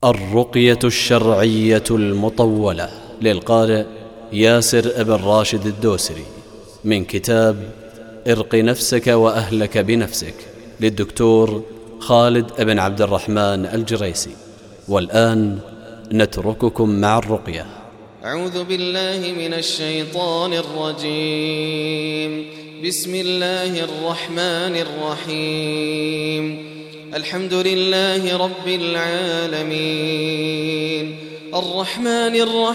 الرقية الشرعية المطولة للقارئ ياسر بن راشد الدوسري من كتاب ارق نفسك وأهلك بنفسك للدكتور خالد بن عبد الرحمن الجريسي. والآن نترككم مع الرقية. أعوذ بالله من الشيطان الرجيم. بسم الله الرحمن الرحيم. الحمد لله رب العالمين الرحمن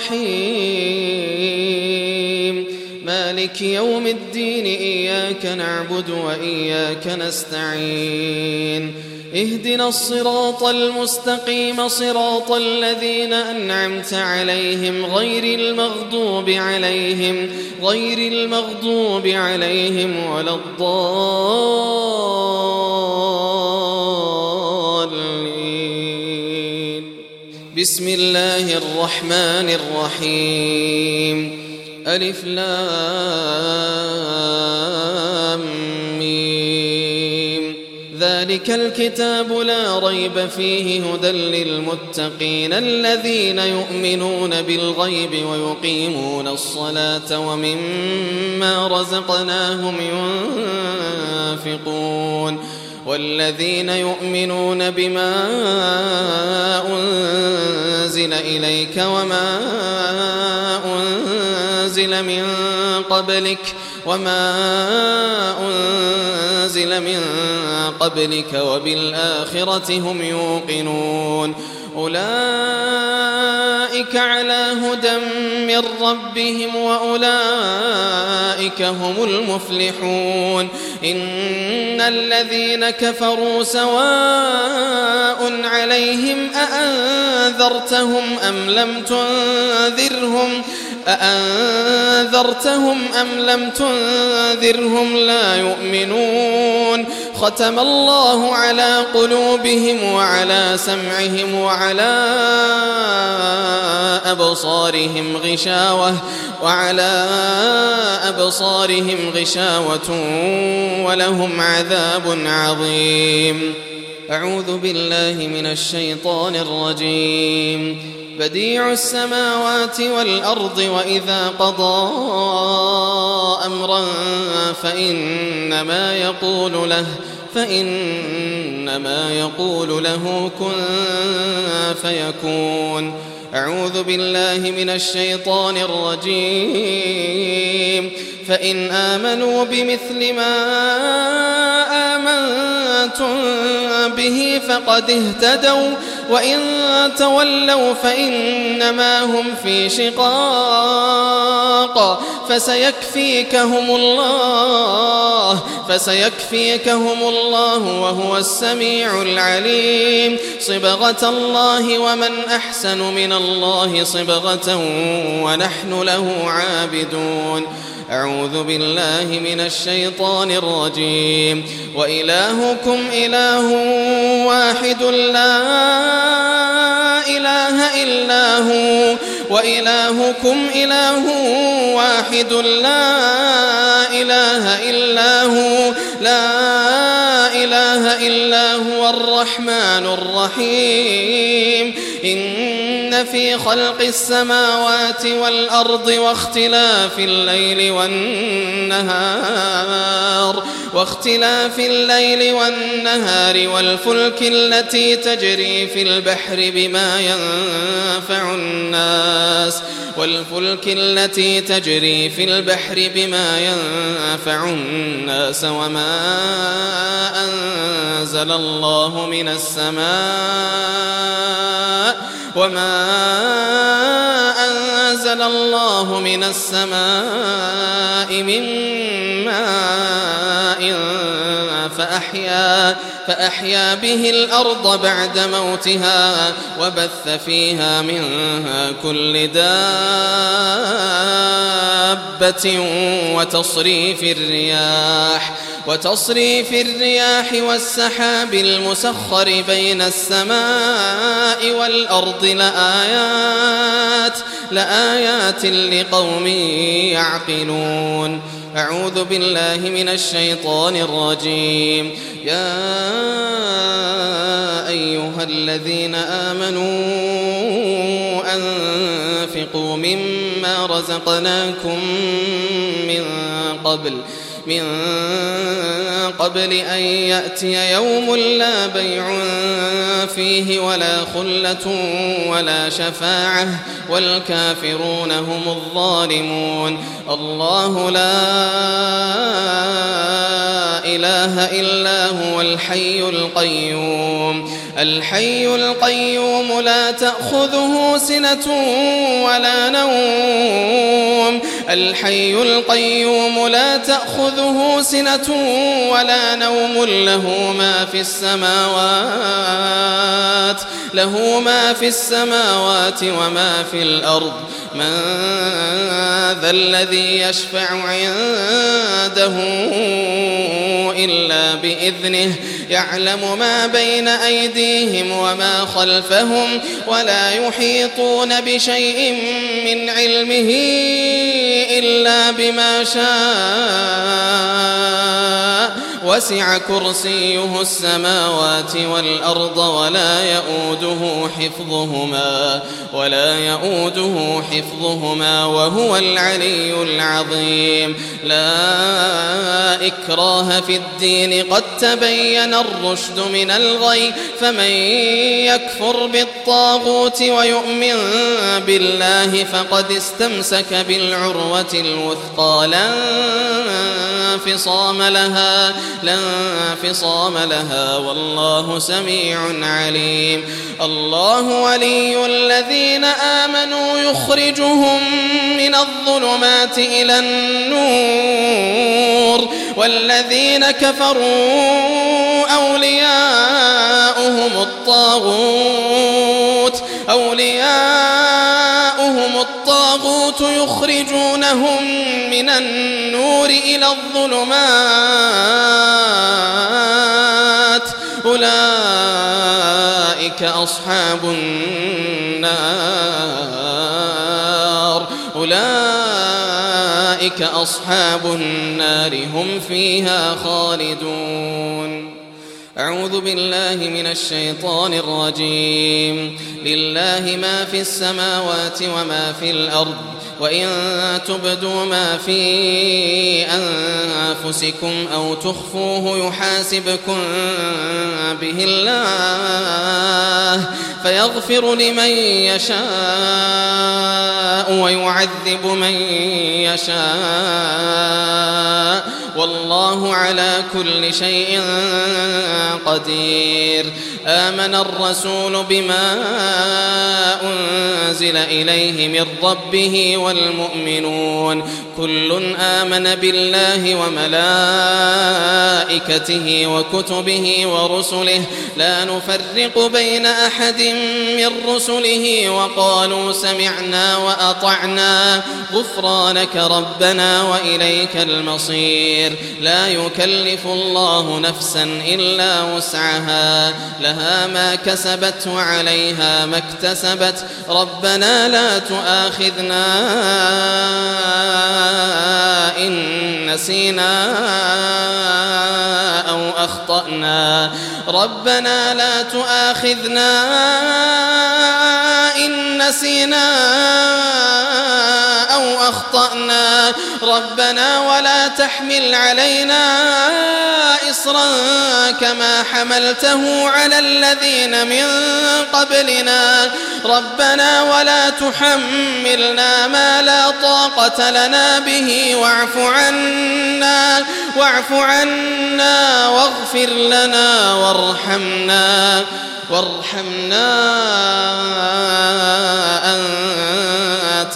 الرحيم مالك يوم الدين. إياك نعبد وإياك نستعين. اهدنا الصراط المستقيم صراط الذين أنعمت عليهم غير المغضوب عليهم ولا الضالين. بسم الله الرحمن الرحيم. ألف لام ميم. ذلك الكتاب لا ريب فيه هدى للمتقين الذين يؤمنون بالغيب ويقيمون الصلاة ومما رزقناهم ينفقون. والذين يؤمنون بما أنزل إليك وما أنزل من قبلك وبالآخرة هم يوقنون. أولئك على هدى من ربهم وأولئك هم المفلحون. إن الذين كفروا سواء عليهم أأنذرتهم أم لم تنذرهم لا يؤمنون. ختم الله على قلوبهم وعلى سمعهم وعلى أبصارهم غشاوة ولهم عذاب عظيم. أعوذ بالله من الشيطان الرجيم. بديع السماوات والأرض وإذا قضى أمرا فإنما يقول له كن فيكون. أعوذ بالله من الشيطان الرجيم. فإن آمنوا بمثل ما آمنتم به فقد اهتدوا وإن تولوا فإنما هم في شقاق فسيكفيكهم الله وهو السميع العليم. صبغة الله ومن أحسن من الله صبغة ونحن له عابدون. أعوذ بالله من الشيطان الرجيم. وإلهكم إله واحد لا إله إلا هو لا إله إلا هو الرحمن الرحيم. إن في خلق السماوات والأرض واختلاف الليل والنهار والفلك التي تجري في البحر بما ينفع الناس وما أنزل الله من السماء من ماء فأحيا به الأرض بعد موتها وبث فيها من كل دابة وتصريف الرياح والسحاب المسخر بين السماء والأرض لآيات لقوم يعقلون. أعوذ بالله من الشيطان الرجيم. يا أيها الذين آمنوا أنفقوا مما رزقناكم من قبل أن يأتي يوم لا بيع فيه ولا خلة ولا شفاعة والكافرون هم الظالمون. الله لا إله إلا هو الحي القيوم لا تأخذه سنة ولا نوم. الحي القيوم لا تأخذه سنة ولا نوم. له ما في السماوات وما في الأرض. من ذا الذي يشفع عنده إلا بإذنه. يعلم ما بين أيديهم وما خلفهم ولا يحيطون بشيء من علمه إلا بما شاء. وسع كرسيه السماوات والأرض ولا يؤوده حفظهما وهو العلي العظيم. لا إكراه في الدين قد تبين الرشد من الغي. فمن يكفر بالطاغوت ويؤمن بالله فقد استمسك بالعروة الوثقى لا انفصام لها والله سميع عليم. الله ولي الذين آمنوا يخرجهم من الظلمات إلى النور والذين كفروا أولياؤهم الطاغوت يخرجونهم من النور إلى الظلمات. أولئك أصحاب النار هم فيها خالدون. أعوذ بالله من الشيطان الرجيم. لله ما في السماوات وما في الأرض. وإن تبدوا ما في أنفسكم أو تخفوه يحاسبكم به الله فيغفر لمن يشاء ويعذب من يشاء والله على كل شيء قدير. آمن الرسول بما أنزل إليه من ربه والمؤمنون كل آمن بالله وملائكته وكتبه ورسله لا نفرق بين أحد من رسله وقالوا سمعنا وأطعنا غفرانك ربنا وإليك المصير. لا يكلف الله نفسا إلا وسعها لها ما كسبت وعليها ما اكتسبت. ربنا لا تؤاخذنا إن نسينا أو أخطأنا. ربنا لا تؤاخذنا إن نسينا أو أخطأنا. ربنا ولا تحمل علينا إصرا كما حملته على الذين من قبلنا. ربنا ولا تحملنا ما لا طاقة لنا به واعف عنا واغفر لنا وارحمنا أنت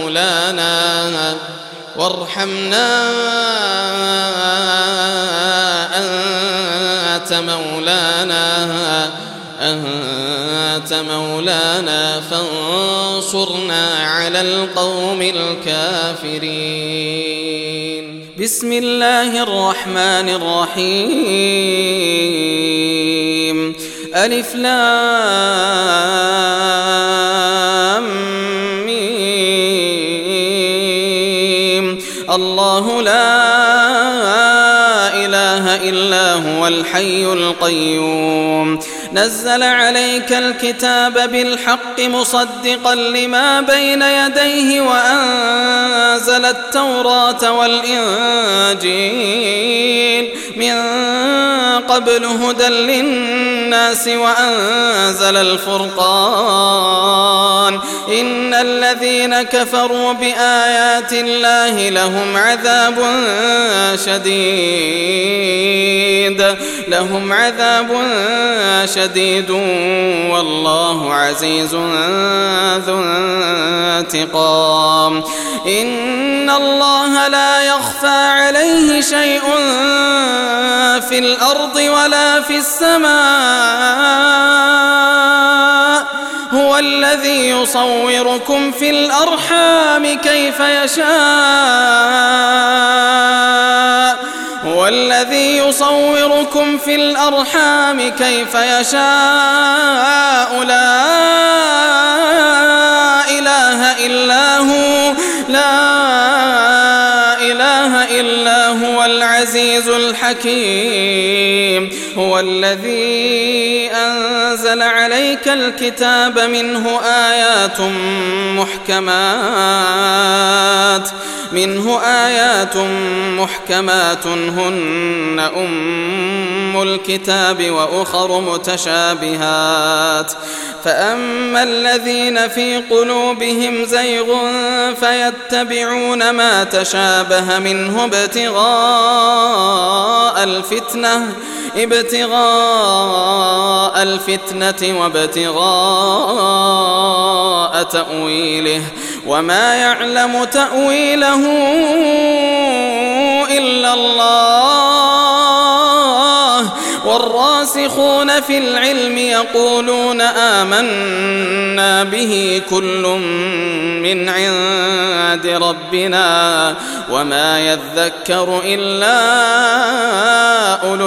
مولانا فانصرنا على القوم الكافرين. بسم الله الرحمن الرحيم. ألف لام ميم. الله لا هو الحي القيوم نزل عليك الكتاب بالحق مصدقا لما بين يديه وأنزل التوراة والإنجيل من قبل هدى للناس وأنزل الفرقان إن الذين كفروا بآيات الله لهم عذاب شديد والله عزيز ذو انتقام إن الله لا يخفى عليه شيء في الأرض ولا في السماء هو الذي يصوركم في الأرحام كيف يشاء لا إله إلا هو العزيز الحكيم هو الذي أنزل عليك الكتاب منه آيات محكمات هن أم الكتاب وأخر متشابهات فأما الذين في قلوبهم زيغ فيتبعون ما تشابه منه ابتغاء الفتنة وابتغاء تأويله وما يعلم تأويله إلا الله والراسخون في العلم يقولون آمنا به كل من عند ربنا وما يذكر إلا أولو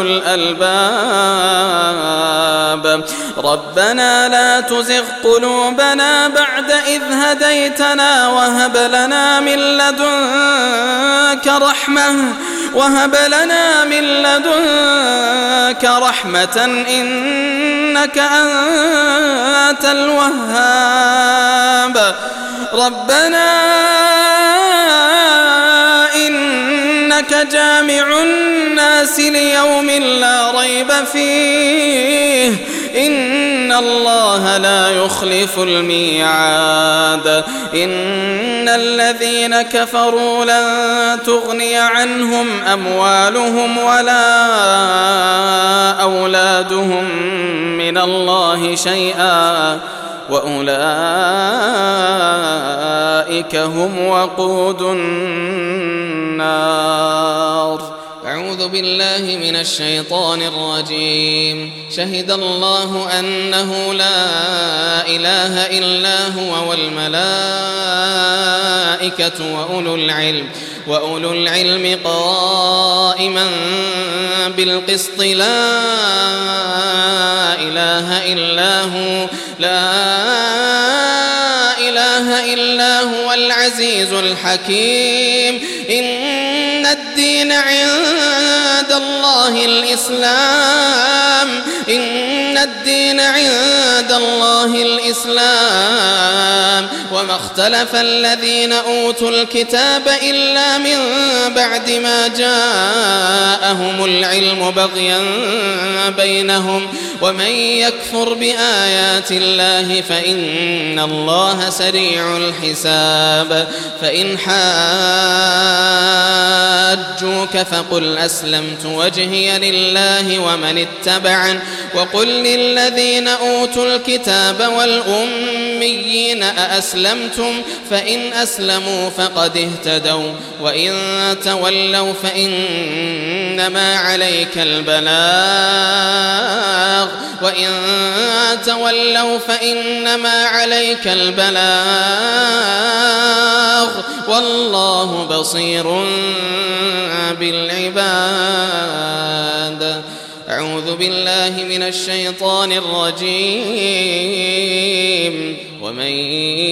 الألباب ربنا لا تزغ قلوبنا بعد إذ هديتنا وهب لنا من لدنك رحمة إنك أنت الوهاب ربنا إنك جامع الناس ليوم لا ريب فيه إن الله لا يخلف الميعاد إن الذين كفروا لن تغني عنهم أموالهم ولا أولادهم من الله شيئا وأولئك هم وقود النار. أعوذ بالله من الشيطان الرجيم. شهد الله أنه لا إله إلا هو والملائكة وأولو العلم قائما بالقسط لا إله إلا هو العزيز الحكيم. إن الدين عند الله الإسلام وما اختلف الذين أوتوا الكتاب إلا من بعد ما جاءهم العلم بغيا بينهم ومن يكفر بآيات الله فإن الله سريع الحساب. فإن حاجوك فقل أسلمت وجهي لله ومن اتبعن وقل للذين أوتوا الكتاب والأميين أأسلمتم فإن أسلموا فقد اهتدوا وإن تولوا فإنما عليك البلاغ والله بصير بالعباد. أعوذ بالله من الشيطان الرجيم. ومن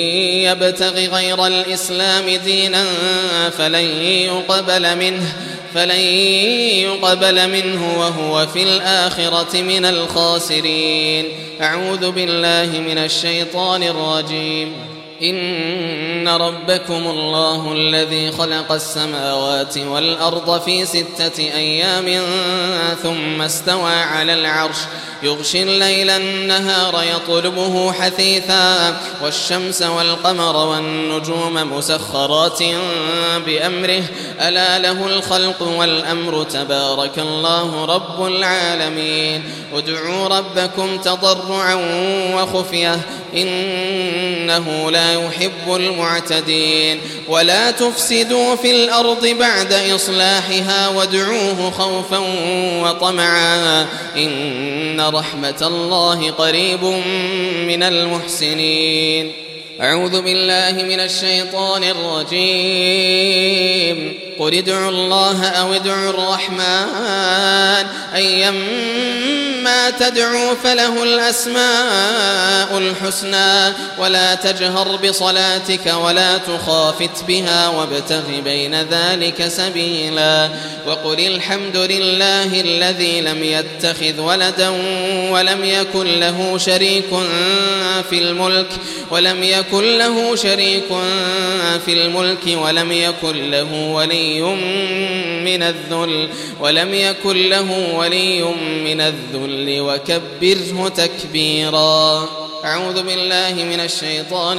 يبتغ غير الإسلام دينا فلن فلن يقبل منه وهو في الآخرة من الخاسرين. أعوذ بالله من الشيطان الرجيم. إن ربكم الله الذي خلق السماوات والأرض في 6 أيام ثم استوى على العرش يغشي الليل النهار يطلبه حثيثا والشمس والقمر والنجوم مسخرات بأمره ألا له الخلق والأمر تبارك الله رب العالمين. ادعوا ربكم تضرعا وخفية إنه لا يحب المعتدين. ولا تفسدوا في الأرض بعد إصلاحها وادعوه خوفا وطمعا إن رحمة الله قريب من المحسنين. أعوذ بالله من الشيطان الرجيم. قل ادعوا الله أو ادعوا الرحمن أيما تدعوا فله الأسماء الحسنى ولا تجهر بصلاتك ولا تخافت بها وابتغ بين ذلك سبيلا. وقل الحمد لله الذي لم يتخذ ولدا ولم يكن له شريك في الملك ولم يكن له ولي من الذل وكبره تكبيرا. أعوذ بالله من الشيطان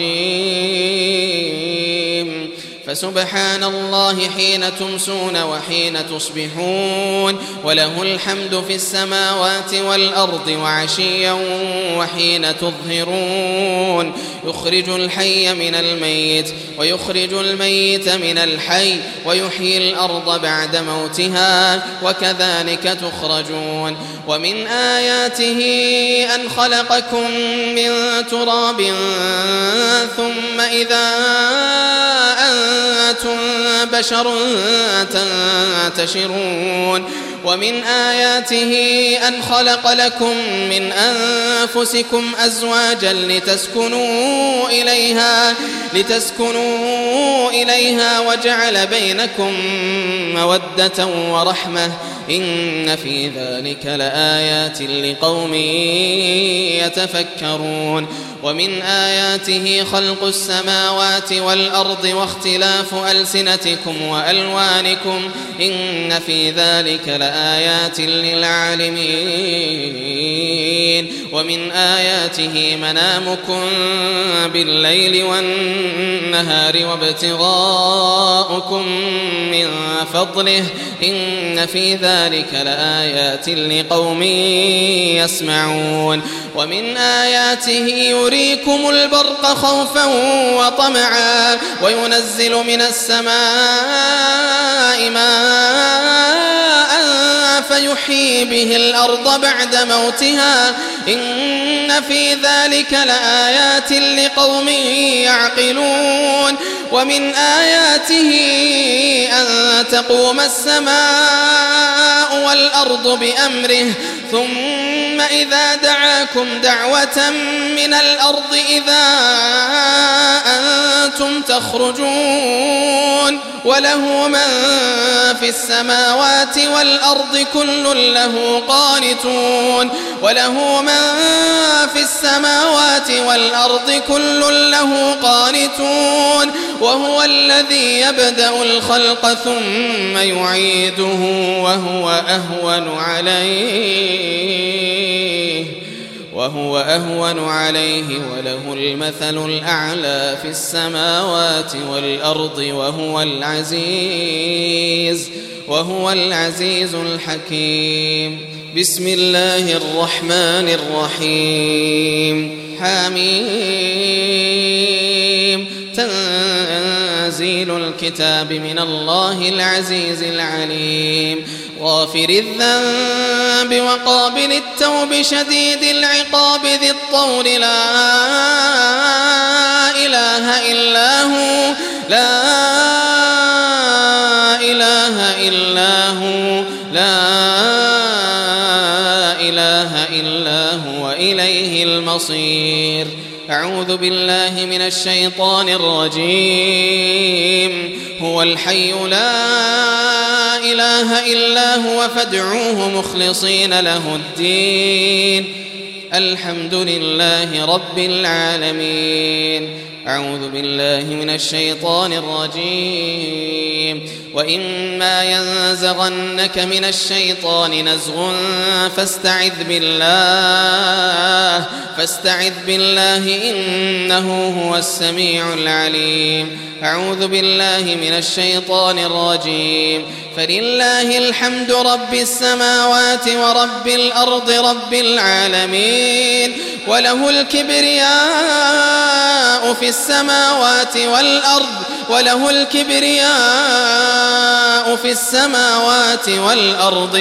الرجيم. فسبحان الله حين تمسون وحين تصبحون وله الحمد في السماوات والأرض وعشيا وحين تظهرون. يخرج الحي من الميت ويخرج الميت من الحي ويحيي الأرض بعد موتها وكذلك تخرجون. ومن آياته أن خلقكم من تراب ثم إذا أنتم بشر تنتشرون. ومن آياته أن خلق لكم من أنفسكم أزواجا لتسكنوا إليها وجعل بينكم مودة ورحمة إن في ذلك لآيات لقوم يتفكرون. ومن آياته خلق السماوات والأرض واختلاف ألسنتكم وألوانكم إن في ذلك لآيات للعالمين. ومن آياته منامكم بالليل والنهار وابتغاؤكم من فضله إن في ذلك لآيات لقوم يسمعون. ومن آياته يريكم البرق خوفا وطمعا وينزل من السماء ماء فيحيي به الأرض بعد موتها إن في ذلك لآيات لقوم يعقلون. ومن آياته أن تقوم السماء والأرض بأمره ثم إذا دعاكم دعوة من الأرض إذا أنتم تخرجون. وله من في السماوات والأرض كل له قانتون. وهو الذي يبدأ الخلق ثم يعيده وهو أهون عليه وله المثل الأعلى في السماوات والأرض وهو العزيز الحكيم. بسم الله الرحمن الرحيم. حميم. تنزيل الكتاب من الله العزيز العليم. غافر الذنب وقابل التوب شديد العقاب ذي الطول لا إله إلا هو إليه المصير. أعوذ بالله من الشيطان الرجيم. هو الحي لا إله إلا هو فادعوه مخلصين له الدين الحمد لله رب العالمين. أعوذ بالله من الشيطان الرجيم. وإما ينزغنك من الشيطان نزغ فاستعذ بالله إنه هو السميع العليم. أعوذ بالله من الشيطان الرجيم. فلله الحمد رب السماوات ورب الأرض رب العالمين وله الكبرياء في السماوات والأرض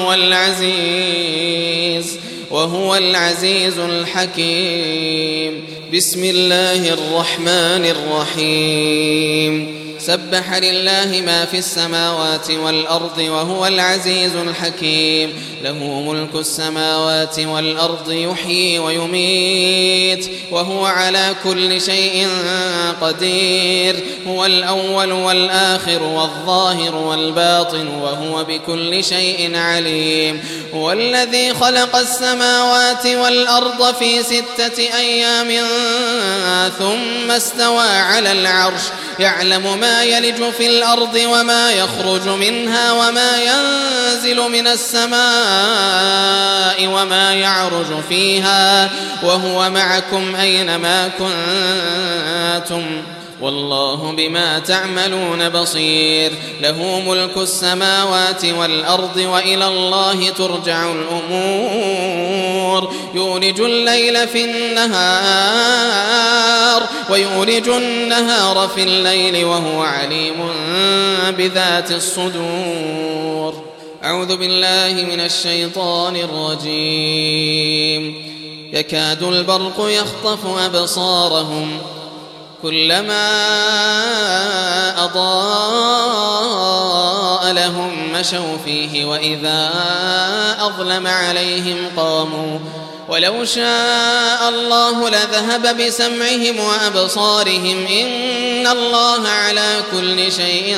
وهو العزيز الحكيم. بسم الله الرحمن الرحيم. سبح لله ما في السماوات والأرض وهو العزيز الحكيم. له ملك السماوات والأرض يحيي ويميت وهو على كل شيء قدير. هو الأول والآخر والظاهر والباطن وهو بكل شيء عليم. هو الذي خلق السماوات والأرض في 6 أيام ثم استوى على العرش يعلم ما يلج في الأرض وما يخرج منها وما ينزل من السماء وما يعرج فيها وهو معكم أينما كنتم والله بما تعملون بصير. له ملك السماوات والأرض وإلى الله ترجع الأمور. يولج الليل في النهار ويولج النهار في الليل وهو عليم بذات الصدور. أعوذ بالله من الشيطان الرجيم. يكاد البرق يخطف أبصارهم كلما أضاء لهم مشوا فيه وإذا أظلم عليهم قاموا ولو شاء الله لذهب بسمعهم وأبصارهم إن الله على كل شيء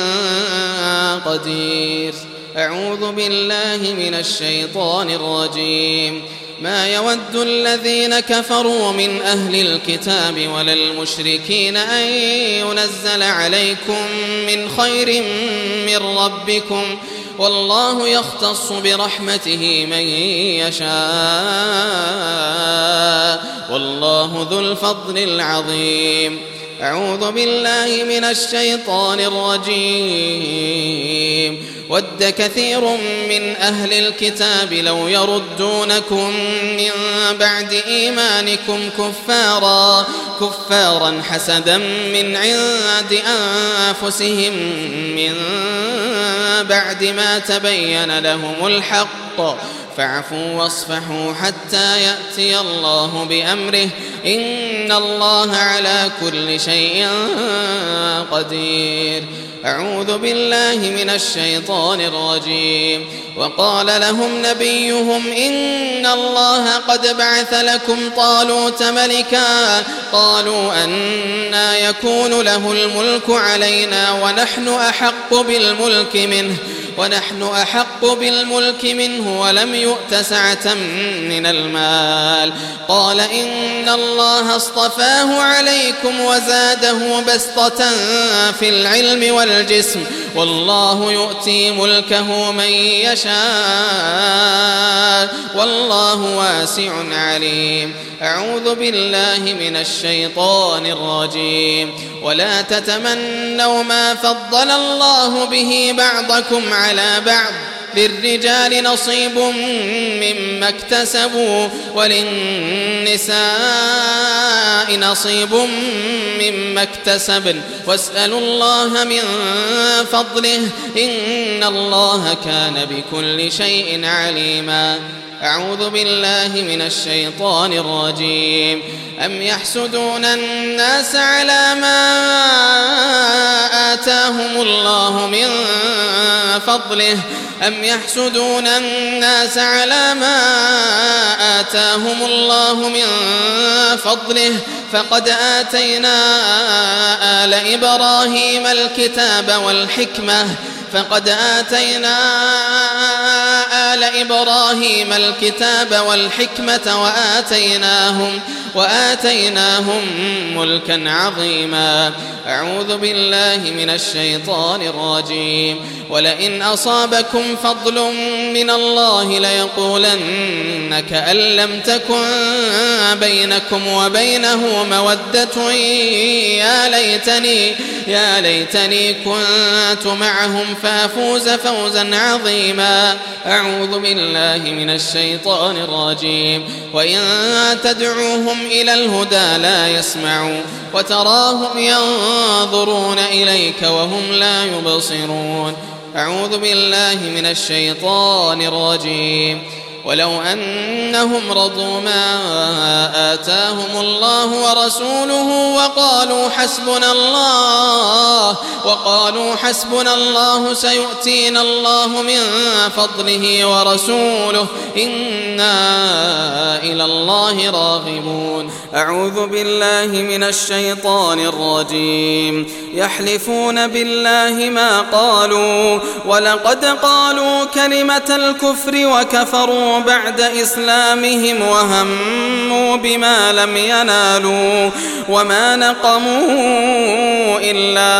قدير. أعوذ بالله من الشيطان الرجيم. ما يود الذين كفروا من أهل الكتاب ولا المشركين أن ينزل عليكم من خير من ربكم والله يختص برحمته من يشاء والله ذو الفضل العظيم. أعوذ بالله من الشيطان الرجيم. ود كثير من أهل الكتاب لو يردونكم من بعد إيمانكم كفارا حسدا من عند أنفسهم من بعد ما تبين لهم الحق فاعفوا واصفحوا حتى يأتي الله بأمره إن الله على كل شيء قدير. أعوذ بالله من الشيطان الرجيم. وقال لهم نبيهم إن الله قد بعث لكم طالوت ملكا قالوا أنى يكون له الملك علينا ونحن أحق بالملك منه ولم يؤت سعة من المال. قال إن الله اصطفاه عليكم وزاده بسطة في العلم والجسم والله يؤتي ملكه من يشاء والله واسع عليم. أعوذ بالله من الشيطان الرجيم. ولا تتمنوا ما فضل الله به بعضكم على بعض للرجال نصيب مما اكتسبوا وللنساء نصيب مما اكتسبن واسألوا الله من فضله إن الله كان بكل شيء عليما. أعوذ بالله من الشيطان الرجيم. أم يحسدون الناس على ما آتاهم الله من فضله أم يحسدون الناس على ما آتاهم الله من فضله فقد آتينا آل إبراهيم الكتاب والحكمة وآتيناهم ملكا عظيما. أعوذ بالله من الشيطان الرجيم. ولئن أصابكم فضل من الله ليقولن كأن لم تكن بينكم وبينه مودة يا ليتني كنت معهم فأفوز فوزا عظيما. أعوذ بالله من الشيطان الرجيم. وإن تدعوهم إلى الهدى لا يسمعوا وتراهم ينظرون إليك وهم لا يبصرون. أعوذ بالله من الشيطان الرجيم. ولو أنهم رضوا ما آتاهم الله ورسوله وقالوا حسبنا الله سيؤتينا الله من فضله ورسوله إنا إلى الله راغبون. أعوذ بالله من الشيطان الرجيم. يحلفون بالله ما قالوا ولقد قالوا كلمة الكفر وكفروا بعد إسلامهم وهموا بما لم ينالوا وما نقموا إلا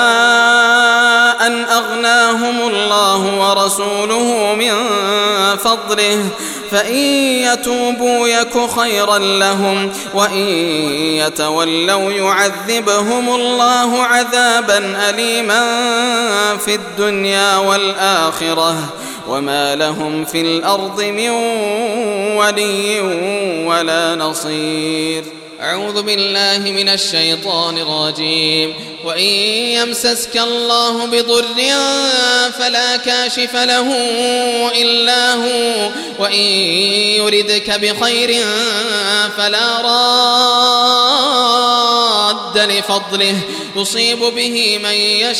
أن أغناهم الله ورسوله من فضله فإن يتوبوا يك خيرا لهم وإن يتولوا يعذبهم الله عذابا أليما في الدنيا والآخرة وما لهم في الأرض من ولي ولا نصير. أعوذ بالله من الشيطان الرجيم. وإن يمسسك الله بضر فلا كاشف له إلا هو وإن يردك بخير فلا راد لفضله يصيب به من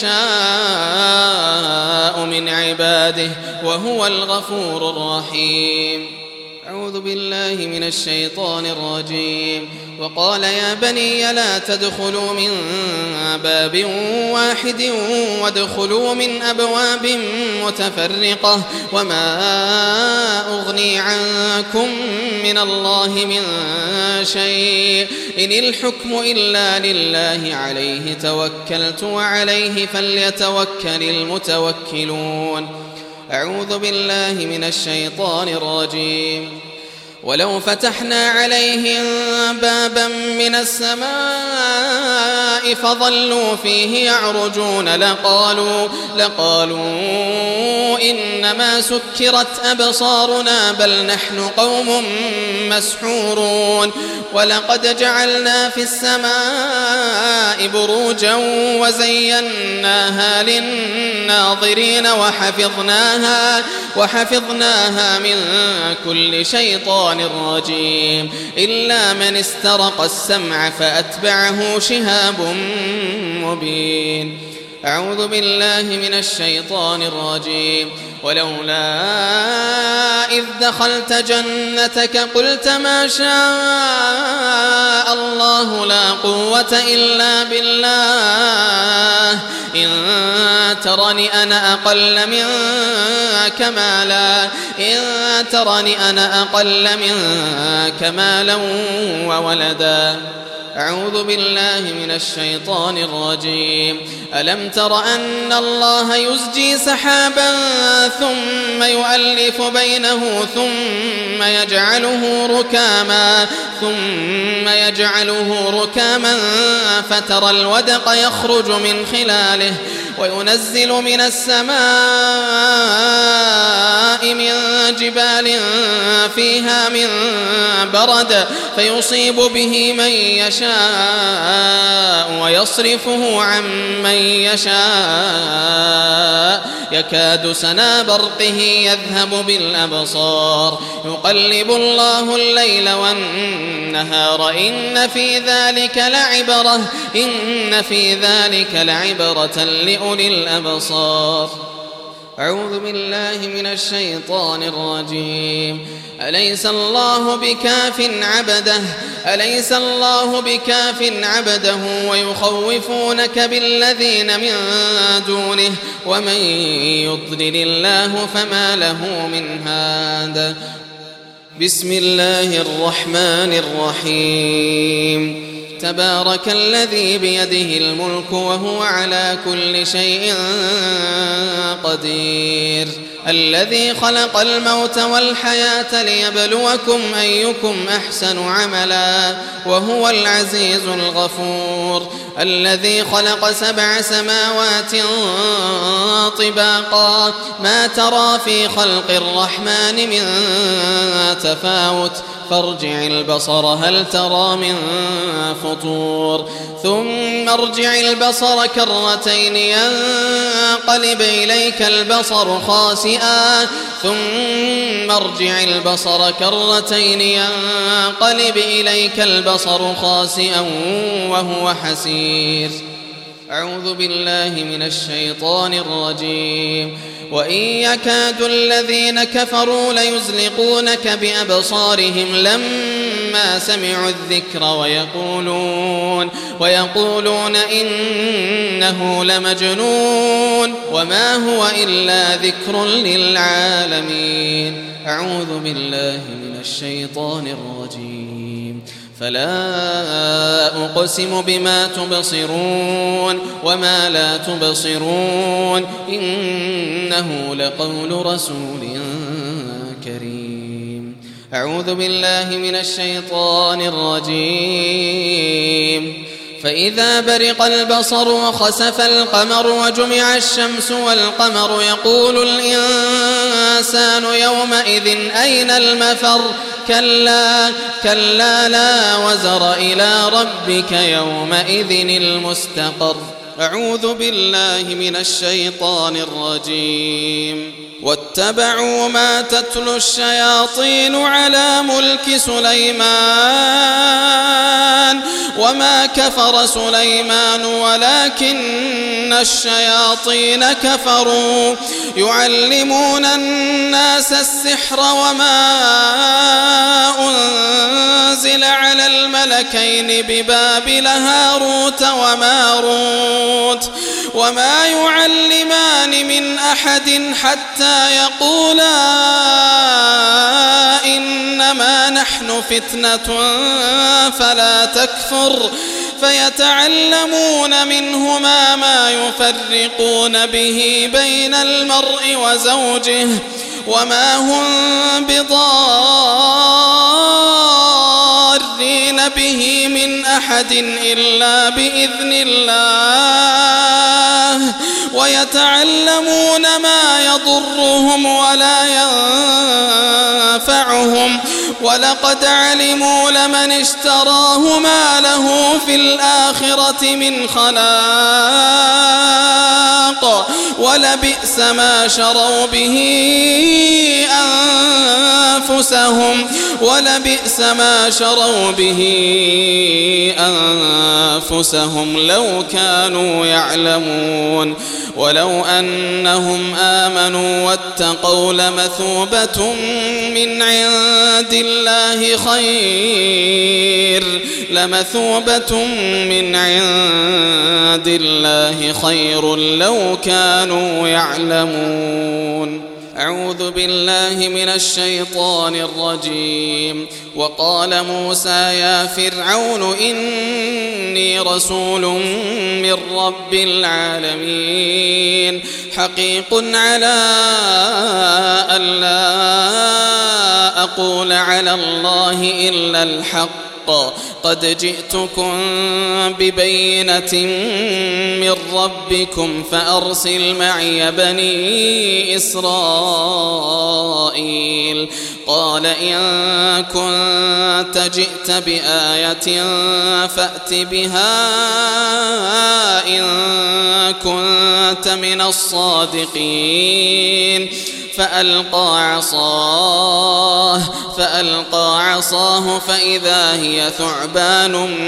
يشاء من عباده وهو الغفور الرحيم. أعوذ بالله من الشيطان الرجيم. وقال يا بني لا تدخلوا من باب واحد وادخلوا من أبواب متفرقة وما أغني عنكم من الله من شيء إن الحكم إلا لله عليه توكلت وعليه فليتوكل المتوكلون. أعوذ بالله من الشيطان الرجيم. ولو فتحنا عليهم بابا من السماء فظلوا فيه يعرجون لقالوا إنما سكرت أبصارنا بل نحن قوم مسحورون. ولقد جعلنا في السماء بروجا وزيناها للناظرين وحفظناها من كل شيطان رجيم إلا من استرق السمع فأتبعه شهاب مبين. أعوذ بالله من الشيطان الرجيم. ولولا إذ دخلت جنتك قلت ما شاء الله لا قوة إلا بالله إن ترني أنا أقل منك مالا وولدا. أعوذ بالله من الشيطان الرجيم. ألم تر أن الله يزجي سحابا ثم يؤلف بينه ثم يجعله ركاما فترى الودق يخرج من خلاله وينزل من السماء من جبال فيها من برد فيصيب به من يشاء ويصرفه عن من يشاء يكاد سنا برقه يذهب بالأبصار يقلب الله الليل والنهار إن في ذلك لعبرة لأولي الأبصار. أعوذ بالله من الشيطان الرجيم. أليس الله بكاف عبده ويخوفونك بالذين من دونه ومن يضلل الله فما له من هاد. بسم الله الرحمن الرحيم. تبارك الذي بيده الملك وهو على كل شيء قدير. الذي خلق الموت والحياة ليبلوكم أيكم أحسن عملا وهو العزيز الغفور. الذي خلق 7 سماوات طباقا ما ترى في خلق الرحمن من تفاوت فارجع البصر هل ترى من فطور ثم ارجع البصر كرتين ينقلب إليك البصر خاسئا ثم ارجع البصر كرتين ينقلب إليك البصر خاسئا وهو حسير. أعوذ بالله من الشيطان الرجيم. وإن يكاد الذين كفروا ليزلقونك بأبصارهم لما سمعوا الذكر ويقولون إنه لمجنون وما هو إلا ذكر للعالمين. أعوذ بالله من الشيطان الرجيم. فلا أقسم بما تبصرون وما لا تبصرون إنه لقول رسول كريم. أعوذ بالله من الشيطان الرجيم. فإذا برق البصر وخسف القمر وجمع الشمس والقمر يقول الإنسان يومئذ أين المفر كلا لا وزر إلى ربك يومئذ المستقر. أعوذ بالله من الشيطان الرجيم. واتبعوا ما تتلو الشياطين على ملك سليمان وما كفر سليمان ولكن الشياطين كفروا يعلمون الناس السحر وما أنزل على الملكين ببابل هاروت وماروت وما يعلمان من أحد حتى يقولا إنما نحن فتنة فلا تكفر فيتعلمون منهما ما يفرقون به بين المرء وزوجه وما هم بضارين به من أحد إلا بإذن الله ويتعلمون ما يضرهم ولا ينفعهم ولقد علموا لمن اشتراه ما له في الآخرة من خلاق ولبئس ما شروا به أنفسهم لو كانوا يعلمون. ولو أنهم آمنوا واتقوا لمثوبة من عند الله خير لو كانوا يعلمون. أعوذ بالله من الشيطان الرجيم. وقال موسى يا فرعون إني رسول من رب العالمين حقيق على ألا أقول على الله إلا الحق بالحق قد جئتكم ببينة من ربكم فأرسل معي بني إسرائيل. قال إن كنت جئت بآية فأت بها إن كنت من الصادقين. فألقى عصاه فإذا هي ثعبان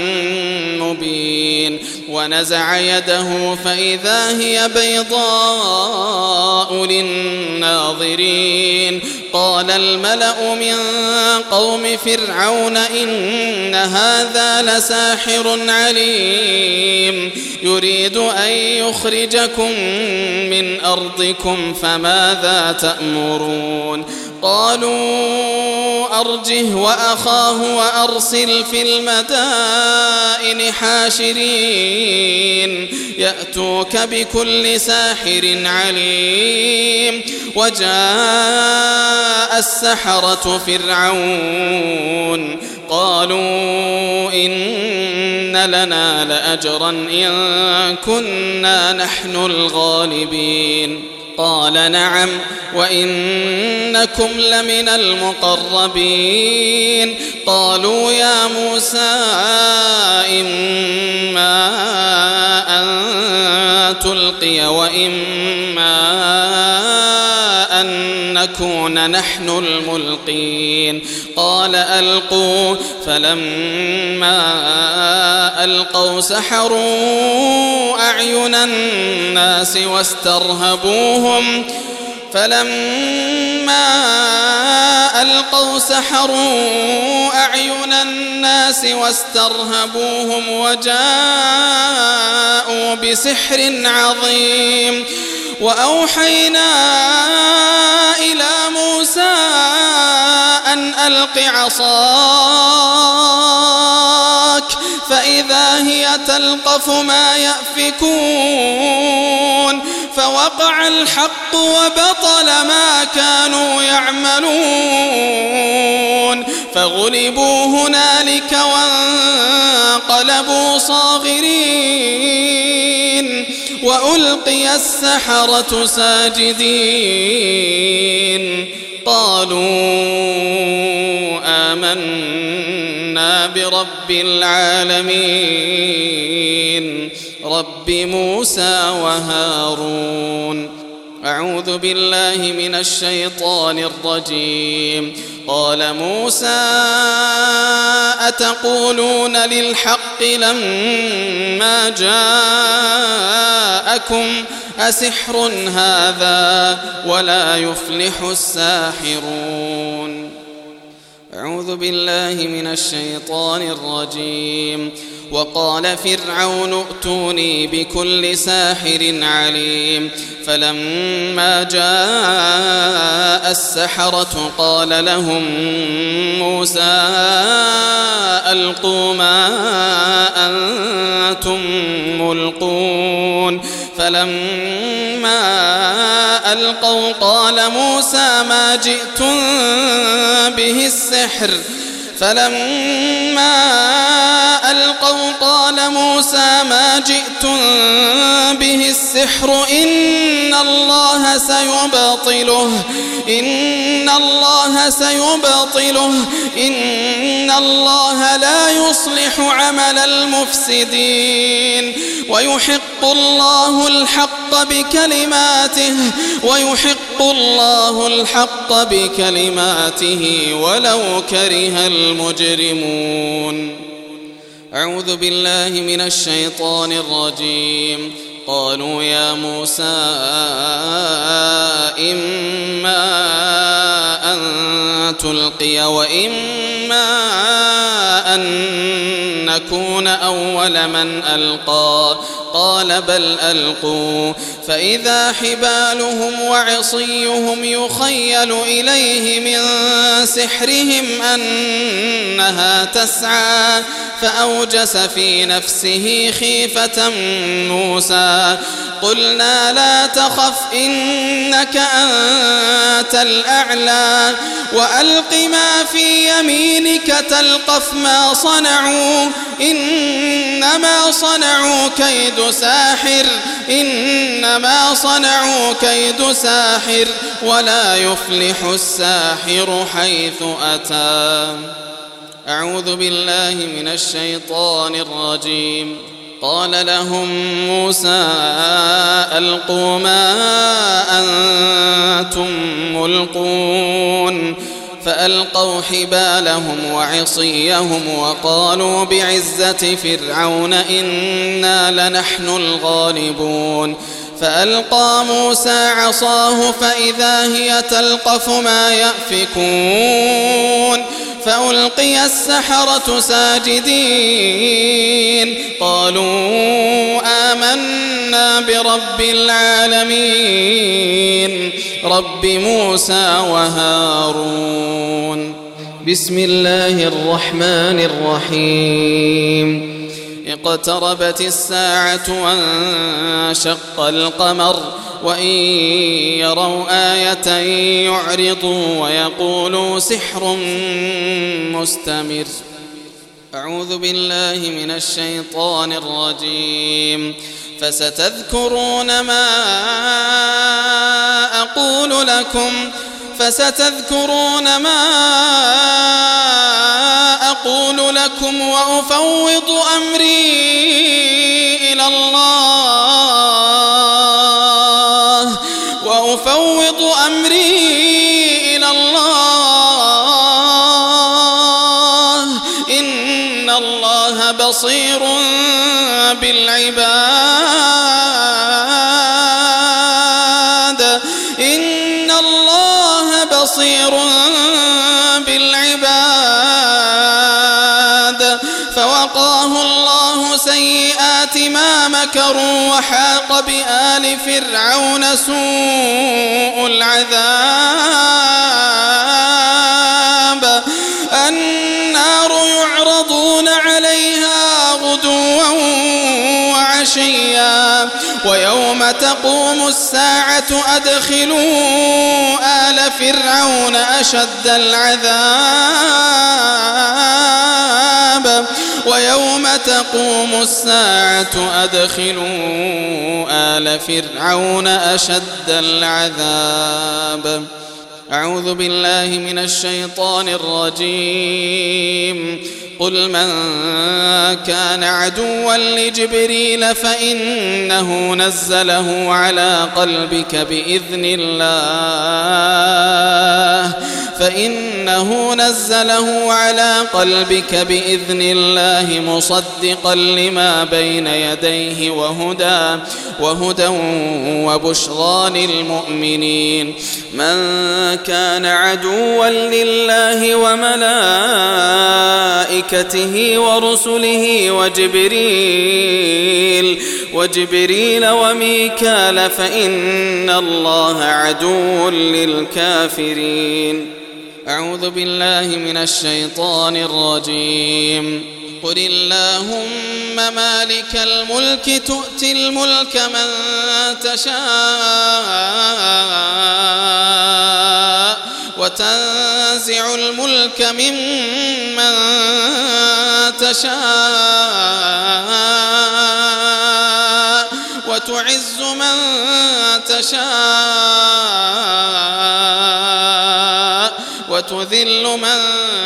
مبين ونزع يده فإذا هي بيضاء للناظرين. قال الملأ من قوم فرعون إن هذا لساحر عليم يريد أن يخرجكم من أرضكم فماذا تأمرون؟ قالوا أرجه وأخاه وأرسل في المدائن حاشرين يأتوك بكل ساحر عليم. وجاء السحرة فرعون قالوا إن لنا لأجرا إن كنا نحن الغالبين. قال نعم وإنكم لمن المقربين. قالوا يا موسى إما أن تلقي وإما أن نكون نحن الملقين. قال ألقوا فلما ألقوا سحروا أعين الناس واسترهبوهم وجاءوا بسحر عظيم. وأوحينا إلى موسى أن ألق عصاك فإذا هي تلقف ما يأفكون. فوقع الحق وبطل ما كانوا يعملون فغلبوا هنالك وانقلبوا صاغرين وألقي السحرة ساجدين. قالوا آمنا برب العالمين رب موسى وهارون. أعوذ بالله من الشيطان الرجيم. قال موسى أتقولون للحق لما جاءكم أسحر هذا ولا يفلح الساحرون. أعوذ بالله من الشيطان الرجيم. وقال فرعون ائتوني بكل ساحر عليم. فلما جاء السحرة قال لهم موسى ألقوا ما أنتم ملقون. فلما ألقوا قال موسى ما جئتم به السحر. إن الله سيبطله إن الله لا يصلح عمل المفسدين ويحق الله الحق بكلماته ولو كره المجرمون. أعوذ بالله من الشيطان الرجيم. قالوا يا موسى إما أن تلقي وإما أن نكون أول من ألقى. قال بل ألقوا فإذا حبالهم وعصيهم يخيل إليه من سحرهم أنها تسعى فأوجس في نفسه خيفة موسى شيئا قلنا لا تخف إنك أنت الأعلى وألق ما في يمينك تلقف ما صنعوا إنما صنعوا كيد ساحر ولا يفلح الساحر حيث أتى. أعوذ بالله من الشيطان الرجيم. قال لهم موسى ألقوا ما أنتم ملقون فألقوا حبالهم وعصيهم وقالوا بعزة فرعون إنا لنحن الغالبون فألقى موسى عصاه فإذا هي تلقف ما يأفكون فألقي السحرة ساجدين قالوا آمنا برب العالمين رب موسى وهارون. بسم الله الرحمن الرحيم. اقتربت الساعة وانشق القمر وإن يروا آية يعرضوا ويقولوا سحر مستمر. أعوذ بالله من الشيطان الرجيم. فستذكرون ما أقول لكم وأفوض أمري إلى الله إن الله بصير بالعباد. فوقاه الله سيئات ما مكروا وحاق بآل فرعون سوء العذاب. النار يعرضون عليها غدوا وعشيا ويوم تقوم الساعة أدخلوا آل فرعون أشد العذاب. ويوم تقوم الساعة أدخلوا آل فرعون أشد العذاب. أعوذ بالله من الشيطان الرجيم. قل من كان عدوا لجبريل فإنه نزله على قلبك بإذن الله مصدقا لما بين يديه وهدى وبشرى للمؤمنين. من كان عدوا لله وملائكته ورسله وجبريل وميكال فإن الله عدو للكافرين. أعوذ بالله من الشيطان الرجيم. قل اللهم مالك الملك تؤتي الملك من تشاء وتنزع الملك ممن تشاء وتعز من تشاء وتذل من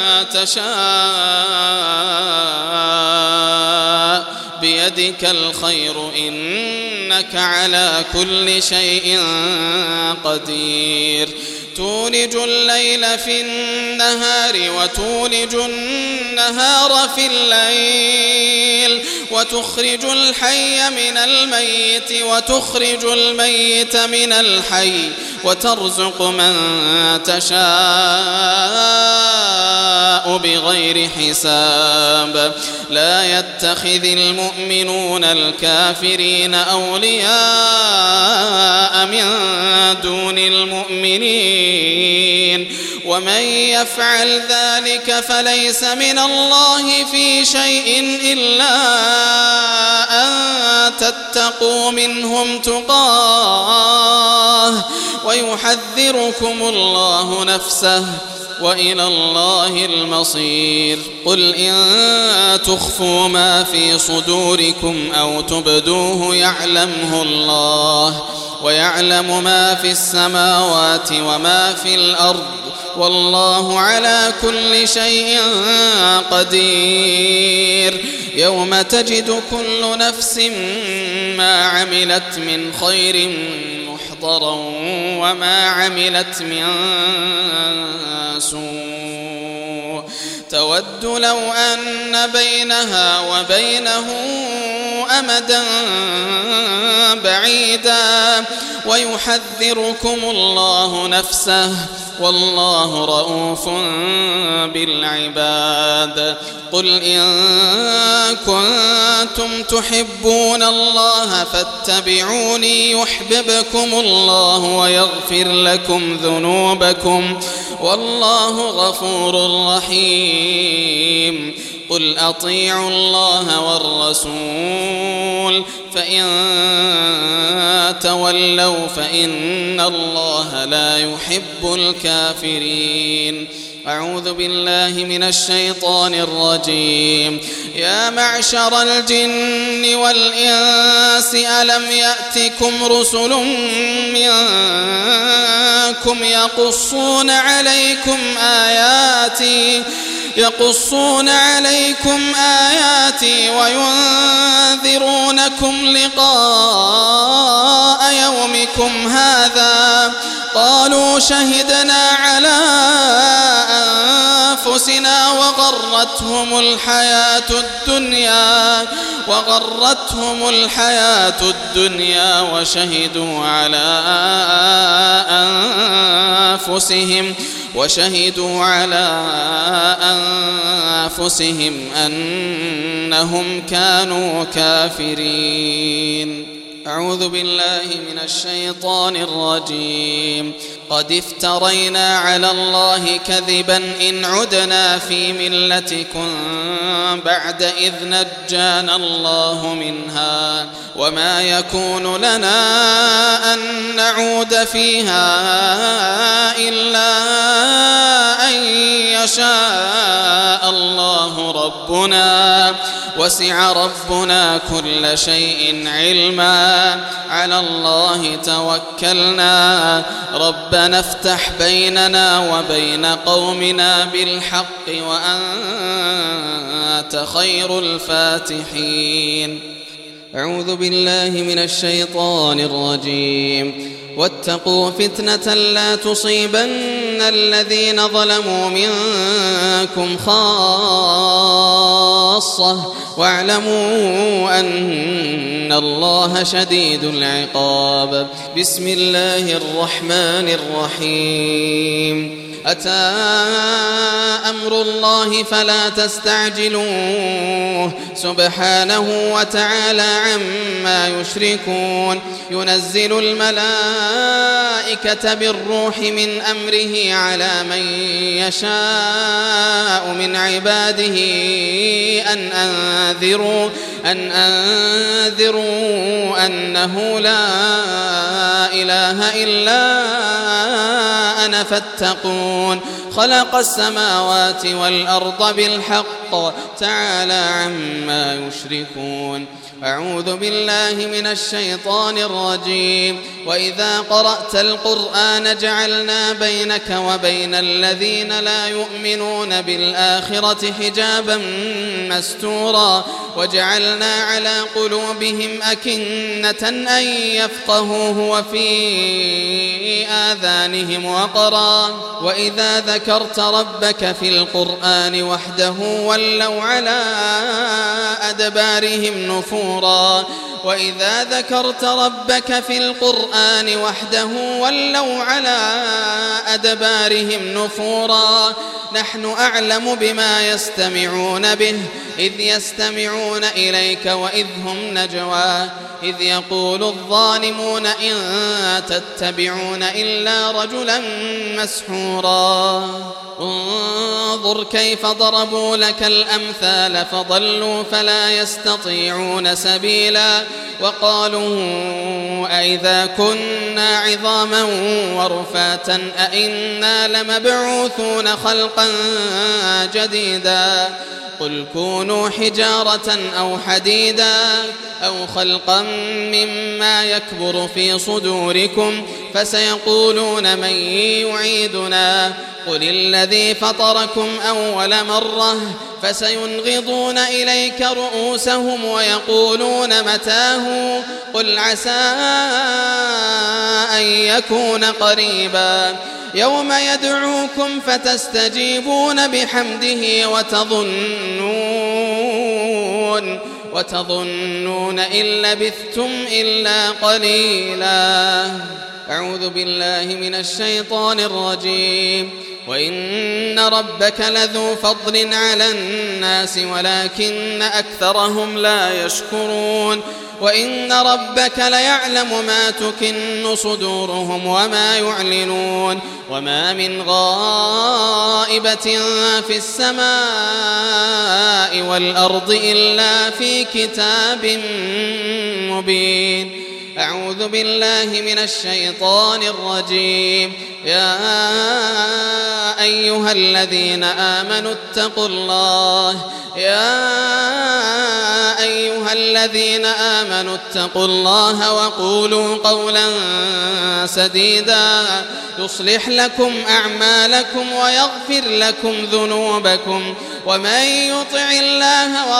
تشاء بيدك الخير إنك على كل شيء قدير. تولج الليل في النهار وتولج النهار في الليل وتخرج الحي من الميت وتخرج الميت من الحي وترزق من تشاء بغير حساب. لا يتخذ المؤمنون الكافرين أولياء من دون المؤمنين ومن يفعل ذلك فليس من الله في شيء إلا أن فاتقوا منهم تقاه ويحذركم الله نفسه وإلى الله المصير. قل إن تخفوا ما في صدوركم أو تبدوه يعلمه الله ويعلم ما في السماوات وما في الأرض والله على كل شيء قدير. يوم تجد كل نفس ما عملت من خير محضرا وما عملت من سوء تود لو أن بينها وبينه أمدا بعيدا ويحذركم الله نفسه والله رؤوف بالعباد. قل إن كنتم تحبون الله فاتبعوني يحببكم الله ويغفر لكم ذنوبكم والله غفور رحيم. قل أطيعوا الله والرسول فإن تولوا فإن الله لا يحب الكافرين. أعوذ بالله من الشيطان الرجيم. يا معشر الجن والإنس ألم يأتكم رسل منكم يقصون عليكم آياتي وينذرونكم لقاء يومكم هذا قالوا شهدنا على أنفسنا وغرتهم الحياة الدنيا وشهدوا على أنفسهم أنهم كانوا كافرين. أعوذ بالله من الشيطان الرجيم. قد افترينا على الله كذبا إن عدنا في ملتكم بعد إذ نجانا الله منها وما يكون لنا أن نعود فيها إلا أن يشاء الله ربنا وسع ربنا كل شيء علما على الله توكلنا ربنا افتح بيننا وبين قومنا بالحق وأنت خير الفاتحين. أعوذ بالله من الشيطان الرجيم. واتقوا فتنة لا تصيبن الذين ظلموا منكم خاصة واعلموا أن الله شديد العقاب. بسم الله الرحمن الرحيم. أتى أمر الله فلا تستعجلوه سبحانه وتعالى عما يشركون. ينزل الملائكة بالروح من أمره على من يشاء من عباده أن أنذروا أنه لا إله إلا أنا فاتقون. خلق السماوات والأرض بالحق تعالى عما يشركون. أعوذ بالله من الشيطان الرجيم. وإذا قرأت القرآن جعلنا بينك وبين الذين لا يؤمنون بالآخرة حجابا مستورا وجعلنا على قلوبهم أكنة أن يفقهوه وفي آذانهم وقرا. وإذا ذكرت ربك في القرآن وحده ولوا على أدبارهم نفورا. وإذا ذكرت ربك في القرآن وحده ولوا على أدبارهم نفورا. نحن أعلم بما يستمعون به إذ يستمعون إليك وإذ هم نجوى إذ يقول الظالمون إن تتبعون إلا رجلا مسحورا. انظر كيف ضربوا لك الأمثال فضلوا فلا يستطيعون سبيلا. وقالوا أئذا كنا عظاما ورفاتا أئنا لمبعوثون خلقا جديدا قل كونوا حجارة أو حديدا أو خلقا مما يكبر في صدوركم فسيقولون من يعيدنا قل الذي فطركم أول مرة فسينغضون إليك رؤوسهم ويقولون متاه قل عسى أن يكون قريبا يوم يدعوكم فتستجيبون بحمده وتظنون إن لبثتم إلا قليلا. أعوذ بالله من الشيطان الرجيم. وإن ربك لذو فضل على الناس ولكن أكثرهم لا يشكرون. وإن ربك ليعلم ما تكن صدورهم وما يعلنون. وما من غائبة في السماء والأرض إلا في كتاب مبين. أعوذ بالله من الشيطان الرجيم. يا أيها الذين آمنوا اتقوا الله وقولوا قولا سديدا يصلح لكم أعمالكم ويغفر لكم ذنوبكم ومن يطع الله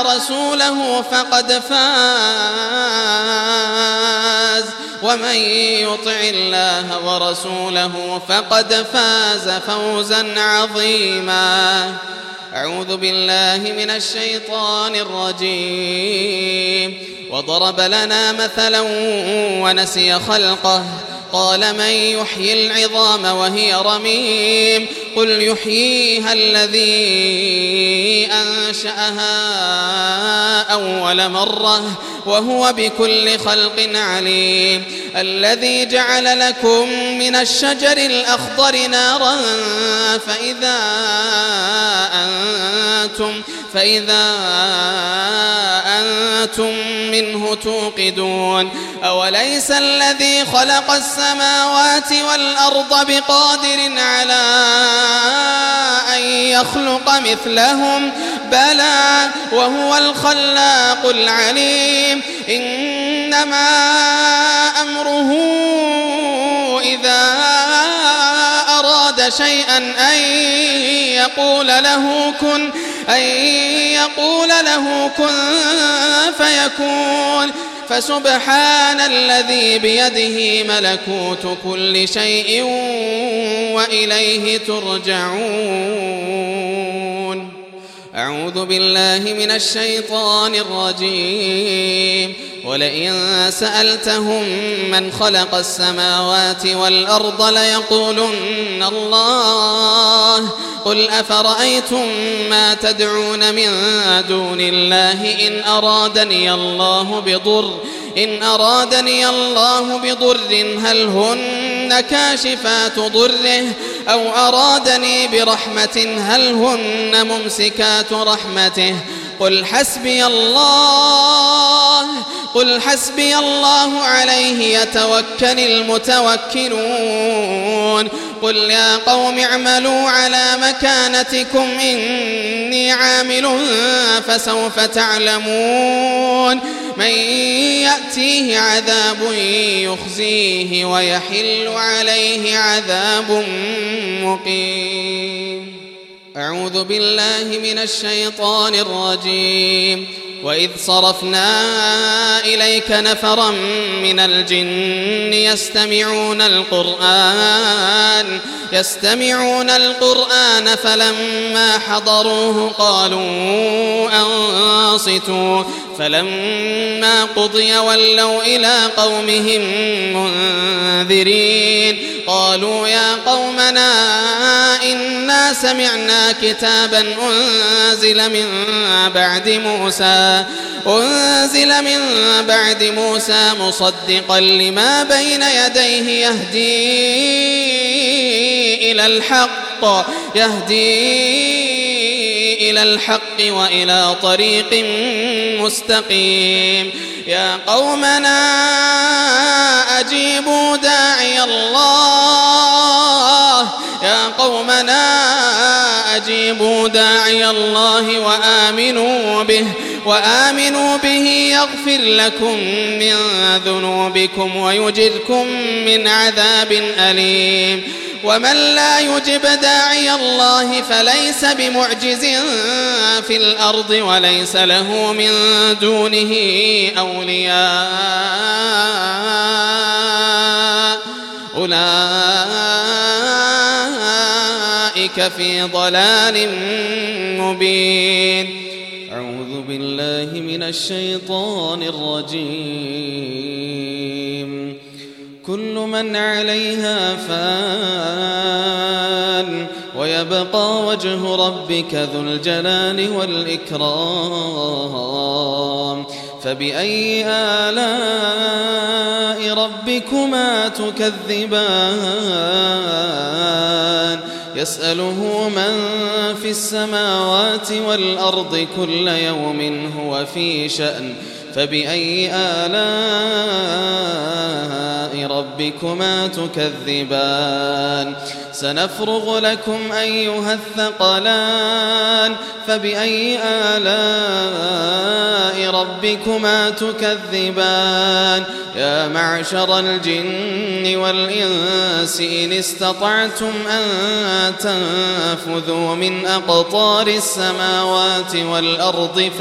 ورسوله فقد فاز فوزا عظيما. أعوذ بالله من الشيطان الرجيم. وضرب لنا مثلا ونسي خلقه قال من يحيي العظام وهي رميم قل يحييها الذي أنشأها أول مرة وهو بكل خلق عليم. الذي جعل لكم من الشجر الأخضر نارا فإذا أنتم منه توقدون. أوليس الذي خلق السماوات والأرض بقادر على أن يخلق مثلهم بلى وهو الخلاق العليم. إنما أمره إذا أراد شيئا أن يقول له كن فيكون. فسبحان الذي بيده ملكوت كل شيء وإليه ترجعون. أعوذ بالله من الشيطان الرجيم. ولئن سألتهم من خلق السماوات والأرض ليقولن الله قل أفرأيتم ما تدعون من دون الله إن أرادني الله بضر هل هن كاشفات ضره أو أرادني برحمة هل هن ممسكات رحمته قل حسبي الله عليه يتوكل المتوكلون. قل يا قوم اعملوا على مكانتكم إني عامل فسوف تعلمون من يأتيه عذاب يخزيه ويحل عليه عذاب مقيم. أعوذ بالله من الشيطان الرجيم. وإذ صرفنا إليك نفرا من الجن يستمعون القرآن فلما حضروه قالوا أنصتوا فلما قضي ولوا إلى قومهم منذرين. قالوا يا قومنا إنا سمعنا كتابا أنزل من بعد موسى مصدقا لما بين يديه يهدي إلى الحق وإلى طريق مستقيم يا قومنا أجيبوا داعي الله يا قومنا أجيبوا داعي الله وآمنوا به يغفر لكم من ذنوبكم ويجركم من عذاب أليم ومن لا يجب داعي الله فليس بمعجز في الأرض وليس له من دونه أولياء أولئك في ضلال مبين. أعوذ بالله من الشيطان الرجيم. كل من عليها فان ويبقى وجه ربك ذو الجلال والإكرام فبأي آلاء ربكما تكذبان يسأله من في السماوات والأرض كل يوم هو في شأن فبأي آلاء ربكما تكذبان سنفرغ لكم أيها الثقلان فبأي آلاء ربكما تكذبان يا معشر الجن والإنس إن استطعتم أن تنفذوا من أقطار السماوات والأرض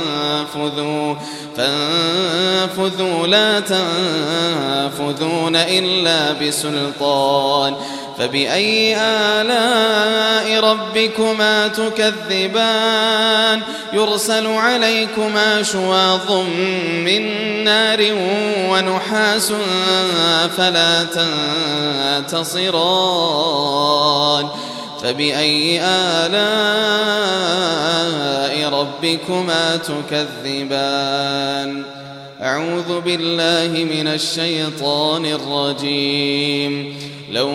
فانفذوا لا تنفذون إلا بسلطان فبأي آلاء ربكما تكذبان يرسل عليكما شواظ من نار ونحاس فلا تنتصران فبأي آلاء ربكما تكذبان. أعوذ بالله من الشيطان الرجيم. لو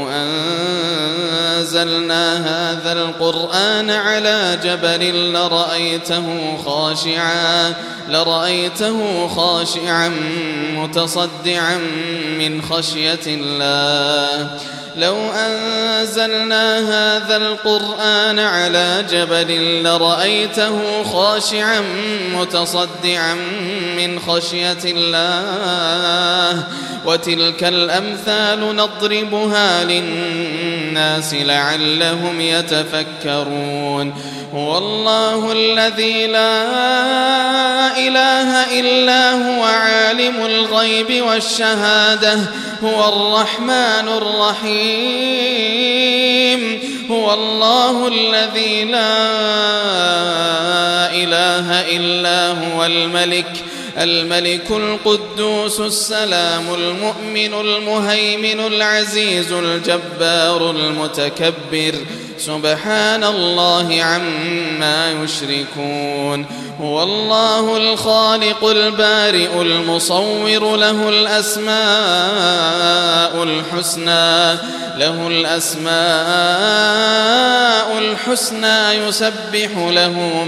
أنزلنا هذا القرآن على جبل لرأيته خاشعا متصدعا من خشية الله. لو أنزلنا هذا القرآن على جبل لرأيته خاشعا متصدعا من خشية الله. وتلك الأمثال نضربها للناس لعلهم يتفكرون. هو الله الذي لا إله إلا هو عالم الغيب والشهادة هو الرحمن الرحيم. هو الله الذي لا إله إلا هو الملك القدوس السلام المؤمن المهيمن العزيز الجبار المتكبر سبحان الله عما يشركون. هو الله الخالق البارئ المصور له الأسماء الحسنى يسبح له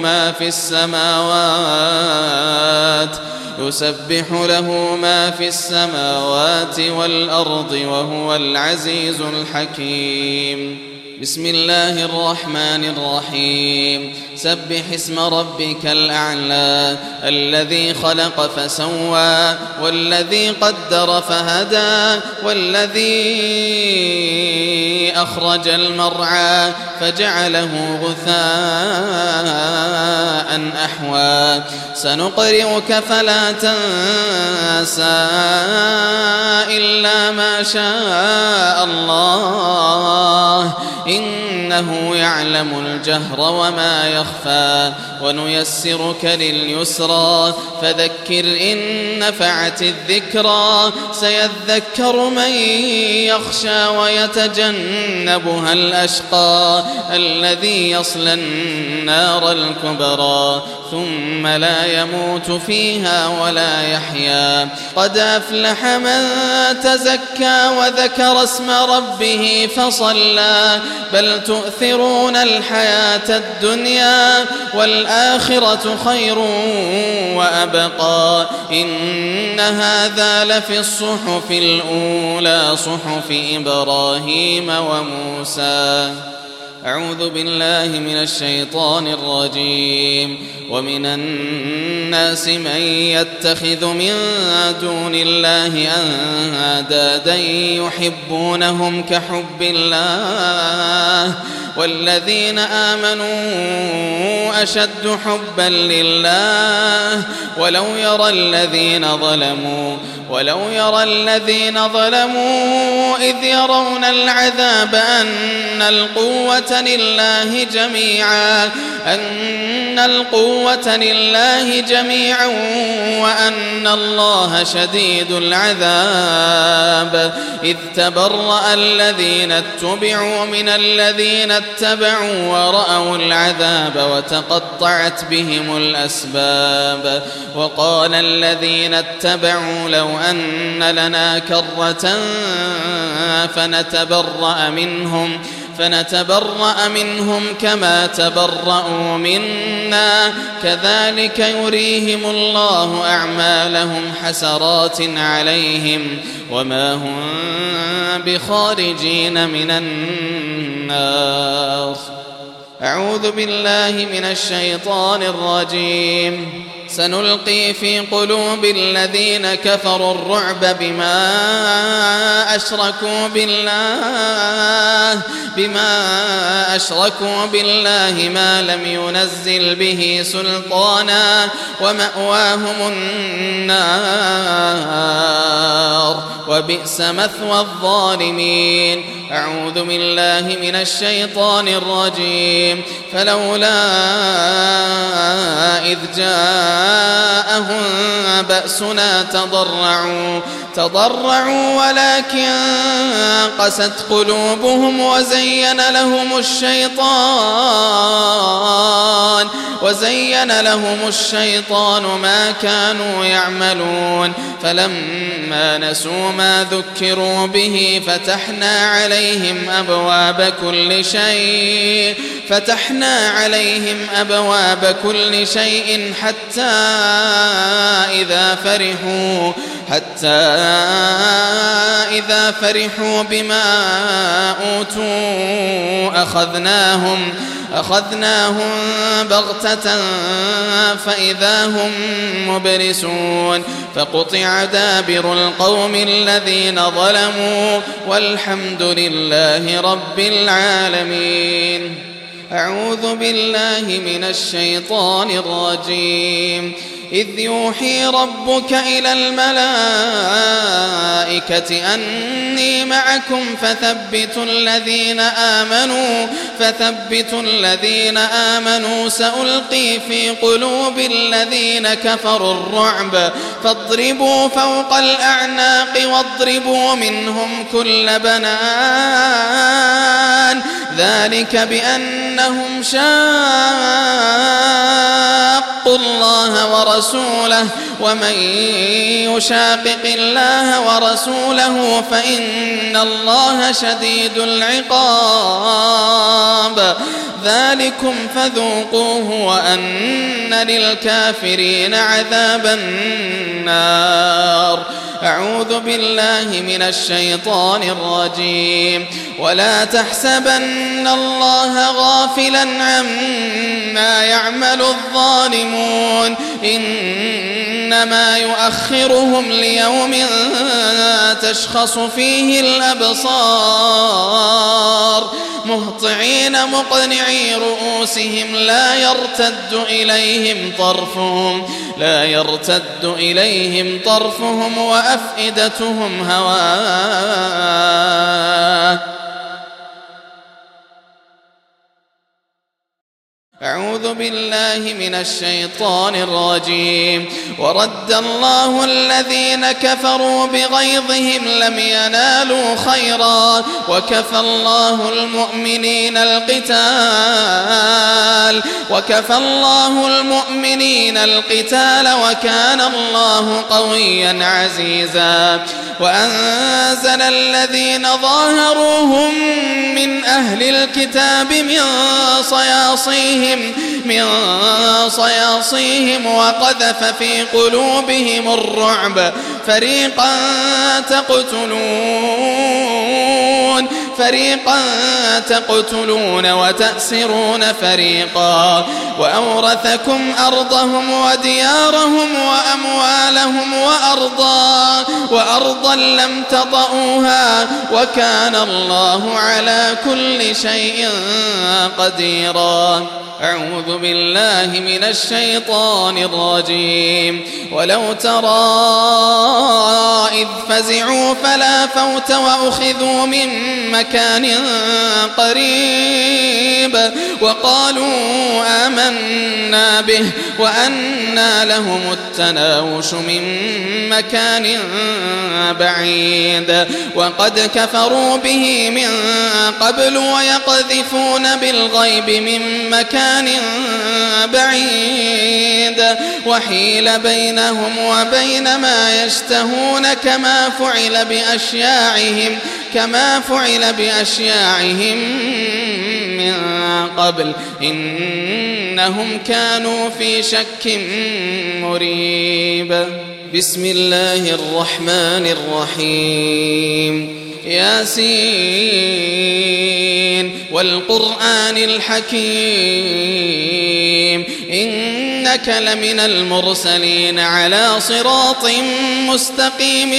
ما في السماوات والأرض وهو العزيز الحكيم. بسم الله الرحمن الرحيم. سبح اسم ربك الأعلى الذي خلق فسوى والذي قدر فهدى والذي أخرج المرعى فجعله غثاء أحوى. سنقرئك فلا تنسى إلا ما شاء الله إنه يعلم الجهر وما يخفى. ونيسرك لليسرى فذكر إن نفعت الذكرى. سيذكر من يخشى ويتجنبها الأشقى الذي يصلى النار الكبرى ثم لا يموت فيها ولا يحيا. قد أفلح من تزكى وذكر اسم ربه فصلى بل تؤثرون الحياة الدنيا والآخرة خير وأبقى إن هذا لفي الصحف الأولى صحف إبراهيم وموسى. أعوذ بالله من الشيطان الرجيم. ومن الناس من يتخذ من دون الله أندادا يحبونهم كحب الله والذين آمنوا أشد حبا لله ولو يرى الذين ظلموا إذ يرون العذاب أن القوة لله جميعا وأن الله شديد العذاب إذ تبرأ الذين اتبعوا من الذين اتبعوا ورأوا العذاب وتقطعت بهم الأسباب وقال الذين اتبعوا لو أن لنا كرة فنتبرأ منهم كما تبرأوا منا كذلك يريهم الله أعمالهم حسرات عليهم وما هم بخارجين من النار. أعوذ بالله من الشيطان الرجيم. سنلقي في قلوب الذين كفروا الرعب بما أشركوا بالله ما لم ينزل به سلطانا ومأواهم النار وبئس مثوى الظالمين. أعوذ بالله من الشيطان الرجيم. فلولا إذ جاءهم بأسنا تضرعوا ولكن قست قلوبهم وزين لهم الشيطان ما كانوا يعملون فلما نسوا ما ذكروا به فتحنا عليهم أبواب كل شيء حتى إذا فرحوا بما أوتوا أخذناهم بغتة فإذا هم مبلسون فقطع دابر القوم الذين ظلموا والحمد لله رب العالمين. أعوذ بالله من الشيطان الرجيم. إذ يوحي ربك إلى الملائكة أني معكم فثبتوا الذين آمنوا سألقي في قلوب الذين كفروا الرعب فاضربوا فوق الأعناق واضربوا منهم كل بنان ذلك بأنهم شاقوا الله ورسوله ومن يشاقق الله ورسوله فإن الله شديد العقاب. ذلكم فذوقوه وأن للكافرين عذاب النار. أعوذ بالله من الشيطان الرجيم. ولا تحسبن الله غافلا عما يعمل الظالمون إنما يؤخرهم ليوم تشخص فيه الأبصار مهطعين مقنعي رؤوسهم لا يرتد إليهم طرفهم وأفئدتهم هواء. أعوذ بالله من الشيطان الرجيم. ورد الله الذين كفروا بغيظهم لم ينالوا خيرا وكفى الله المؤمنين القتال وكان الله قويا عزيزا. وأنزل الذين ظاهروهم من أهل الكتاب من صياصيهم وقذف في قلوبهم الرعب فريقا تقتلون وتأسرون فريقا وأورثكم أرضهم وديارهم وأموالهم وأرضا لم تطئوها وكان الله على كل شيء قديرا. أعوذ بالله من الشيطان الرجيم. ولو ترى إذ فزعوا فلا فوت وأخذوا من مكان قريب وقالوا آمنا به وأنى لهم التناوش من مكان بعيد وقد كفروا به من قبل ويقذفون بالغيب من مكان بعيد وحيل بينهم وبين ما يشتهون كما فعل بأشياعهم من قبل إنهم كانوا في شك مريب. بسم الله الرحمن الرحيم. ياسين والقرآن الحكيم إنك لمن المرسلين على صراط مستقيم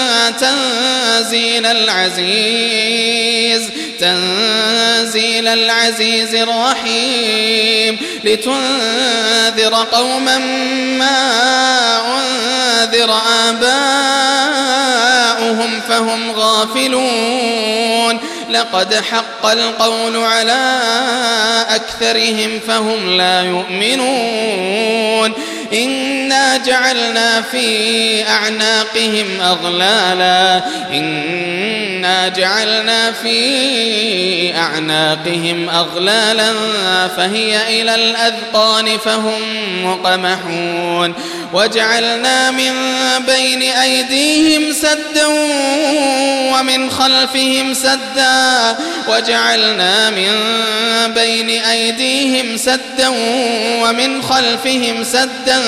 تنزيل العزيز الرحيم لتنذر قوما ما أنذر آباؤهم فهم غافلون لقد حق القول على أكثرهم فهم لا يؤمنون إنا جعلنا في أعناقهم أغلالا فهي إلى الأذقان فهم مقمحون وجعلنا من بين أيديهم سدا ومن خلفهم سدا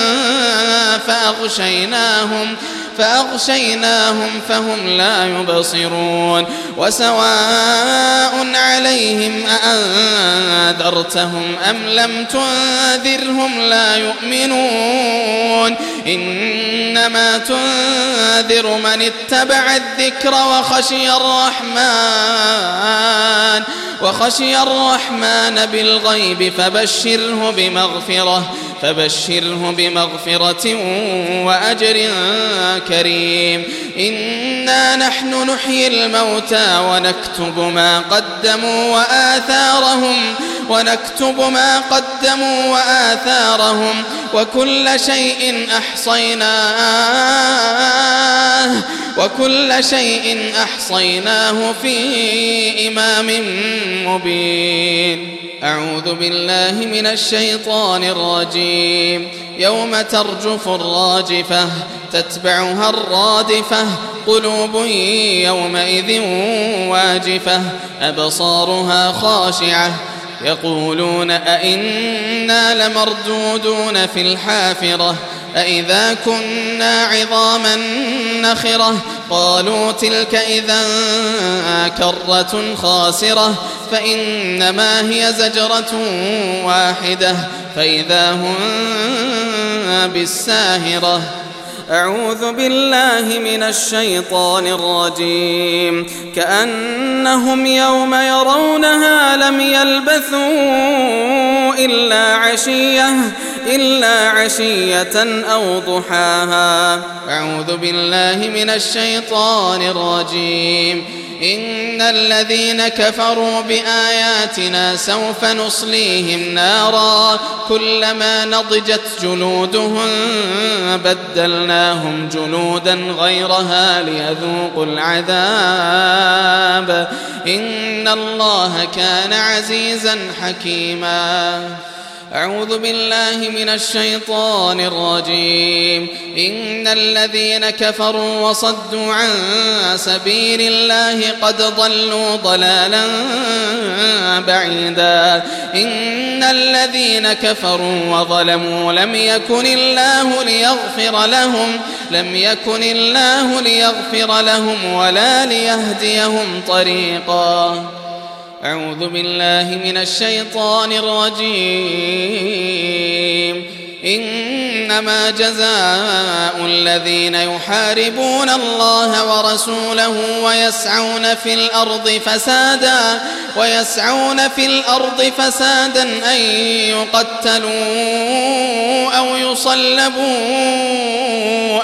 فأغشيناهم فهم لا يبصرون وسواء عليهم أأنذرتهم أم لم تنذرهم لا يؤمنون إنما تنذر من اتبع الذكر وخشي الرحمن بالغيب فبشره بمغفرة وأجر كريم. إنا نحن نحيي الموتى ونكتب ما قدموا وكل شيء أحصيناه في إمام مبين. أعوذ بالله من الشيطان الرجيم. يوم ترجف الراجفة تتبعها الرادفة قلوب يومئذ واجفة أبصارها خاشعة يقولون أئنا لمردودون في الحافرة أئذا كنا عظاما نخرة قالوا تلك إذا كرة خاسرة فإنما هي زجرة واحدة فإذا هم بالساهرة. أعوذ بالله من الشيطان الرجيم. كأنهم يوم يرونها لم يلبثوا إلا عشية أو ضحاها. أعوذ بالله من الشيطان الرجيم. إن الذين كفروا بآياتنا سوف نصليهم نارا كلما نضجت جلودهم بدلناهم جلودا غيرها ليذوقوا العذاب إن الله كان عزيزا حكيما. أعوذ بالله من الشيطان الرجيم. إن الذين كفروا وصدوا عن سبيل الله قد ضلوا ضلالا بعيدا. إن الذين كفروا وظلموا لم يكن الله ليغفر لهم ولا ليهديهم طريقا. أعوذ بالله من الشيطان الرجيم. إنما جزاء الذين يحاربون الله ورسوله ويسعون في الأرض فسادا أن يقتلوا أو يصلبوا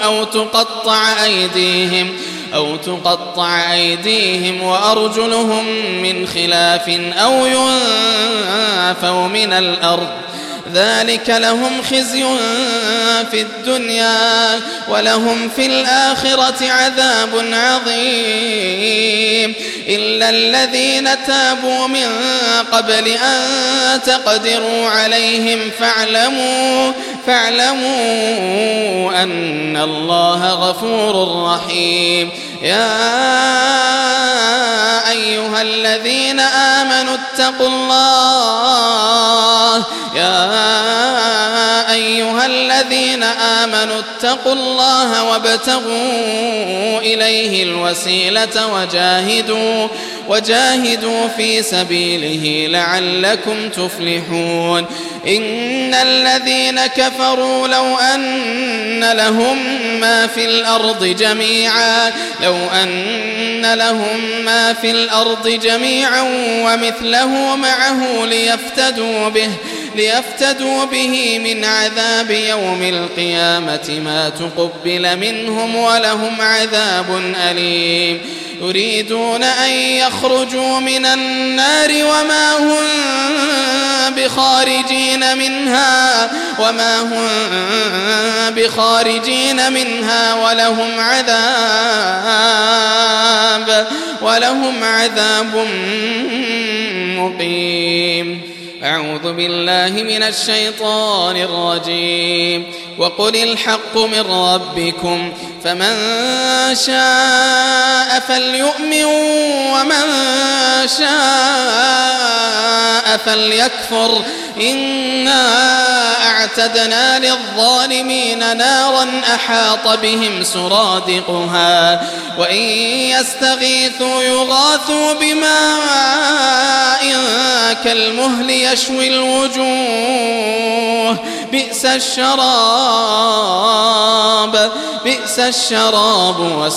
أو تقطع أيديهم وأرجلهم من خلاف أو ينفوا من الأرض. ذلك لهم خزي في الدنيا ولهم في الآخرة عذاب عظيم. إلا الذين تابوا من قبل أن تقدروا عليهم فاعلموا أن الله غفور رحيم. يا أيها الذين آمنوا اتقوا الله وابتغوا إليه الوسيلة وجاهدوا في سبيله لعلكم تفلحون. إن الذين كفروا لو أن لهم ما في الأرض جميعا ومثله معه ليفتدوا به من عذاب يوم القيامة ما تقبل منهم ولهم عذاب أليم. يريدون أن يخرجوا من النار وما هم بخارجين منها ولهم عذاب مقيم. أعوذ بالله من الشيطان الرجيم. وقل الحق من ربكم فمن شاء فليؤمن ومن شاء فليكفر. إنا أعتدنا للظالمين نارا أحاط بهم سرادقها وإن يستغيثوا يغاثوا بماء كالمهل يشوي الوجوه بئس الشراب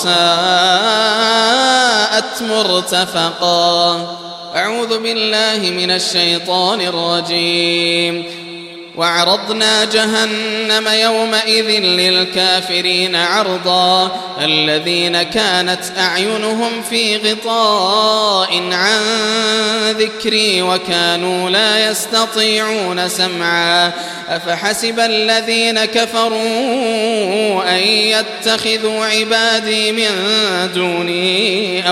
وساءت مرتفقا. أعوذ بالله من الشيطان الرجيم. وعرضنا جهنم يومئذ للكافرين عرضا الذين كانت أعينهم في غطاء عن ذكري وكانوا لا يستطيعون سمعا. أفحسب الذين كفروا أن يتخذوا عبادي من دوني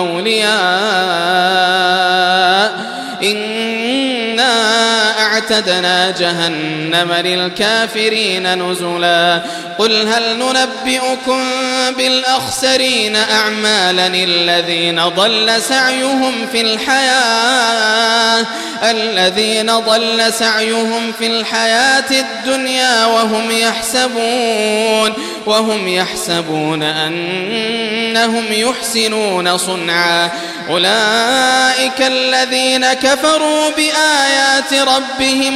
أولياء إنا أعتدنا جهنم للكافرين نزلا. قل هل ننبئكم بالأخسرين أعمالا الذين ضل سعيهم في الحياة الدنيا وهم يحسبون أنهم يحسنون صنعا. أولئك الذين كفروا بآيات ربهم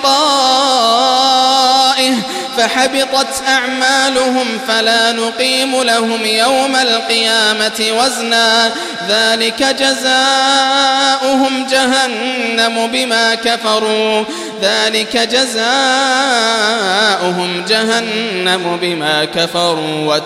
ولقائه فحبطت أعمالهم فلا نقيم لهم يوم القيامة وزنا. ذلك جزاؤهم جهنم بما كفروا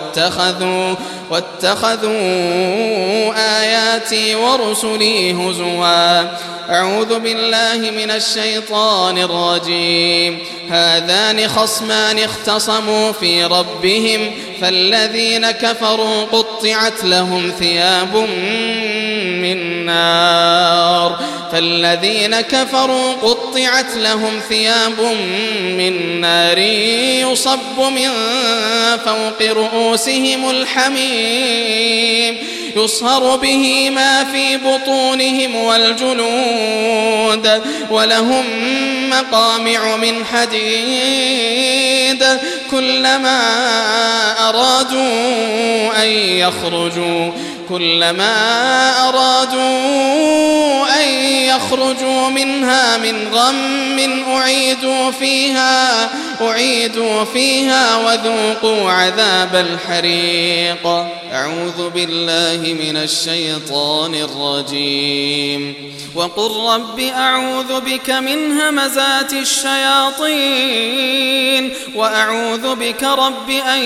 واتخذوا آياتي ورسلي هزوا. أعوذ بالله من الشيطان الرجيم. هذان خصمان اختصموا في ربهم فالذين كفروا قطعت لهم ثياب من نار فالذين كفروا قطعت لهم ثياب من نار يصب من فوق رؤوسهم الحميم يصهر به ما في بطونهم والجلود ولهم مقامع من حديد كلما أرادوا أن يخرجوا منها من غم أعيدوا فيها وذوقوا عذاب الحريق. أعوذ بالله من الشيطان الرجيم. وقل رب أعوذ بك من همزات الشياطين وأعوذ بك رب أن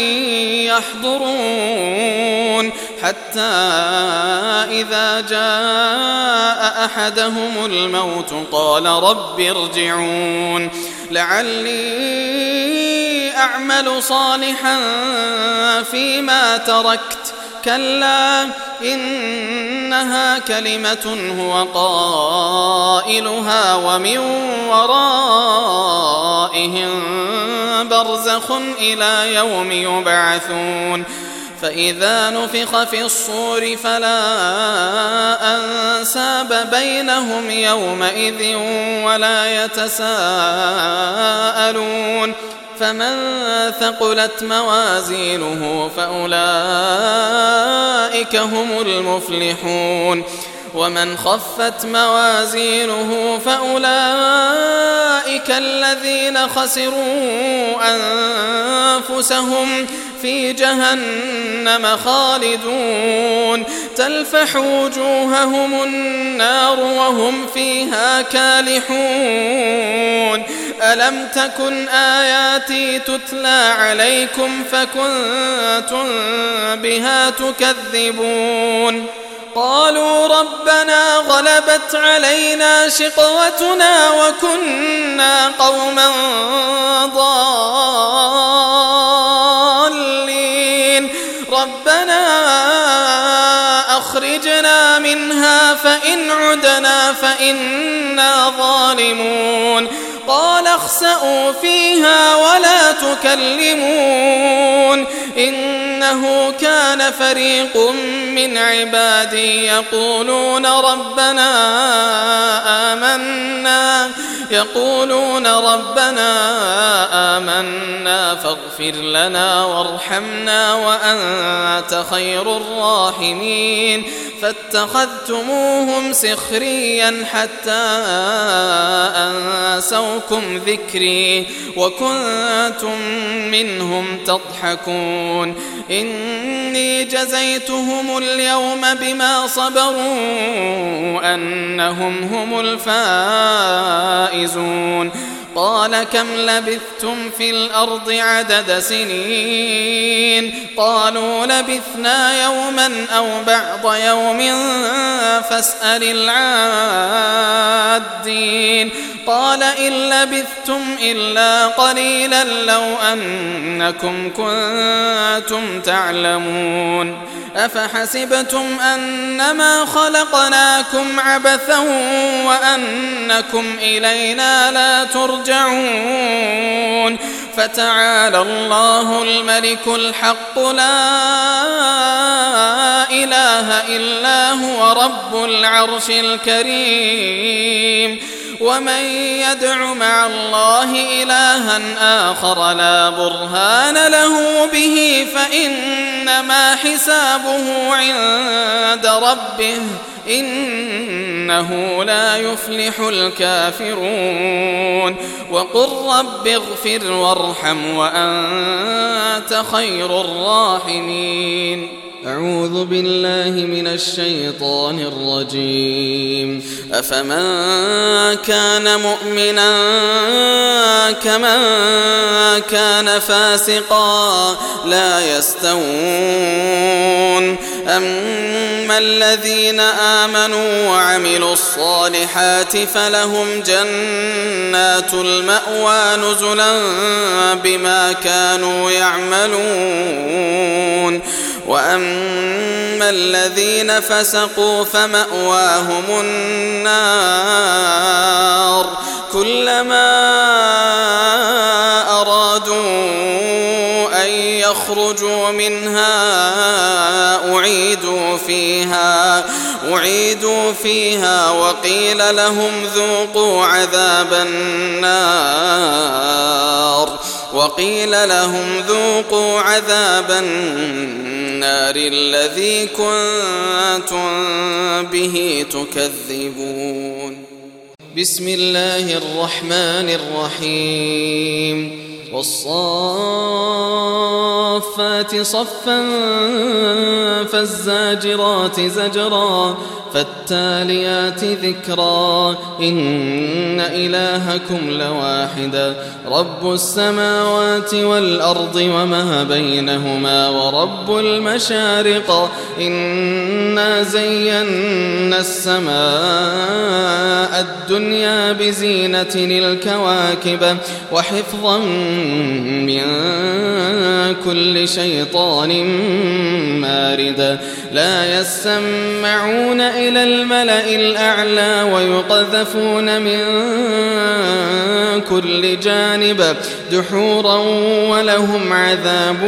يحضرون حتى إذا جاء أحدهم الموت قال رب ارجعون لعلي أعمل صالحا فيما تركت كلا إنها كلمة هو قائلها ومن ورائهم برزخ إلى يوم يبعثون فإذا نفخ في الصور فلا أنساب بينهم يومئذ ولا يتساءلون فمن ثقلت موازينه فأولئك هم المفلحون ومن خفت موازينه فأولئك الذين خسروا أنفسهم في جهنم خالدون تلفح وجوههم النار وهم فيها كالحون ألم تكن آياتي تتلى عليكم فكنتم بها تكذبون قالوا ربنا غلبت علينا شقوتنا وكنا قوما ضالين ربنا أخرجنا منها فإن عدنا فإنا ظالمون قال اخسئوا فيها ولا تكلمون إنه كان فريق من عبادي يقولون ربنا آمنا فاغفر لنا وارحمنا وأنت خير الراحمين فاتخذتموهم سخريا حتى أنسوكم ذكري وكنتم منهم تضحكون إني جزيتهم اليوم بما صبروا أنهم هم الفائزون قال كم لبثتم في الأرض عدد سنين قالوا لبثنا يوما أو بعض يوم فاسأل العادين قال إن لبثتم إلا قليلا لو أنكم كنتم تعلمون أفحسبتم أنما خلقناكم عبثا وأنكم إلينا لا ترجعون فتعالى الله الملك الحق لا إله إلا هو رب العرش الكريم ومن يدع مع الله إلها آخر لا برهان له به فإنما حسابه عند ربه إنه لا يفلح الكافرون وقل رب اغفر وارحم وأنت خير الراحمين. أعوذ بالله من الشيطان الرجيم. أفمن كان مؤمنا كمن كان فاسقا لا يستوون أما الذين آمنوا وعملوا الصالحات فلهم جنات المأوى نزلا بما كانوا يعملون وأما أما الذين فسقوا فمأواهم النار كلما أرادوا أن يخرجوا منها أعيدوا فيها وقيل لهم ذوقوا عذاب النار الذي كنتم به تكذبون. بسم الله الرحمن الرحيم. والصافات صفا فالزاجرات زجرا فالتاليات ذكرا إن إلهكم لواحد رب السماوات والأرض وما بينهما ورب المشارق إنا زينا السماء الدنيا بزينة الكواكب وحفظا من كل شيطان مارد لا يسمعون إلى الملأ الأعلى ويقذفون من كل جانب دحورا ولهم عذاب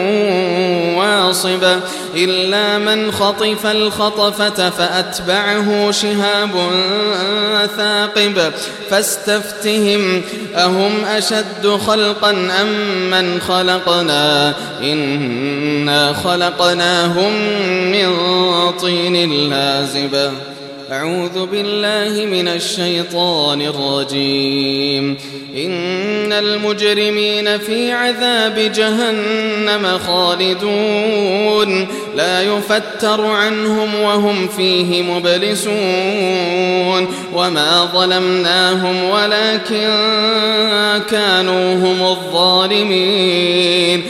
واصب إلا من خطف الخطفة فأتبعه شهاب ثاقب فاستفتهم أهم أشد خلقا أم من خلقنا إنا خلقناهم من طين لازب. أعوذ بالله من الشيطان الرجيم. إن المجرمين في عذاب جهنم خالدون لا يفتر عنهم وهم فيه مبلسون وما ظلمناهم ولكن كانوا هم الظالمين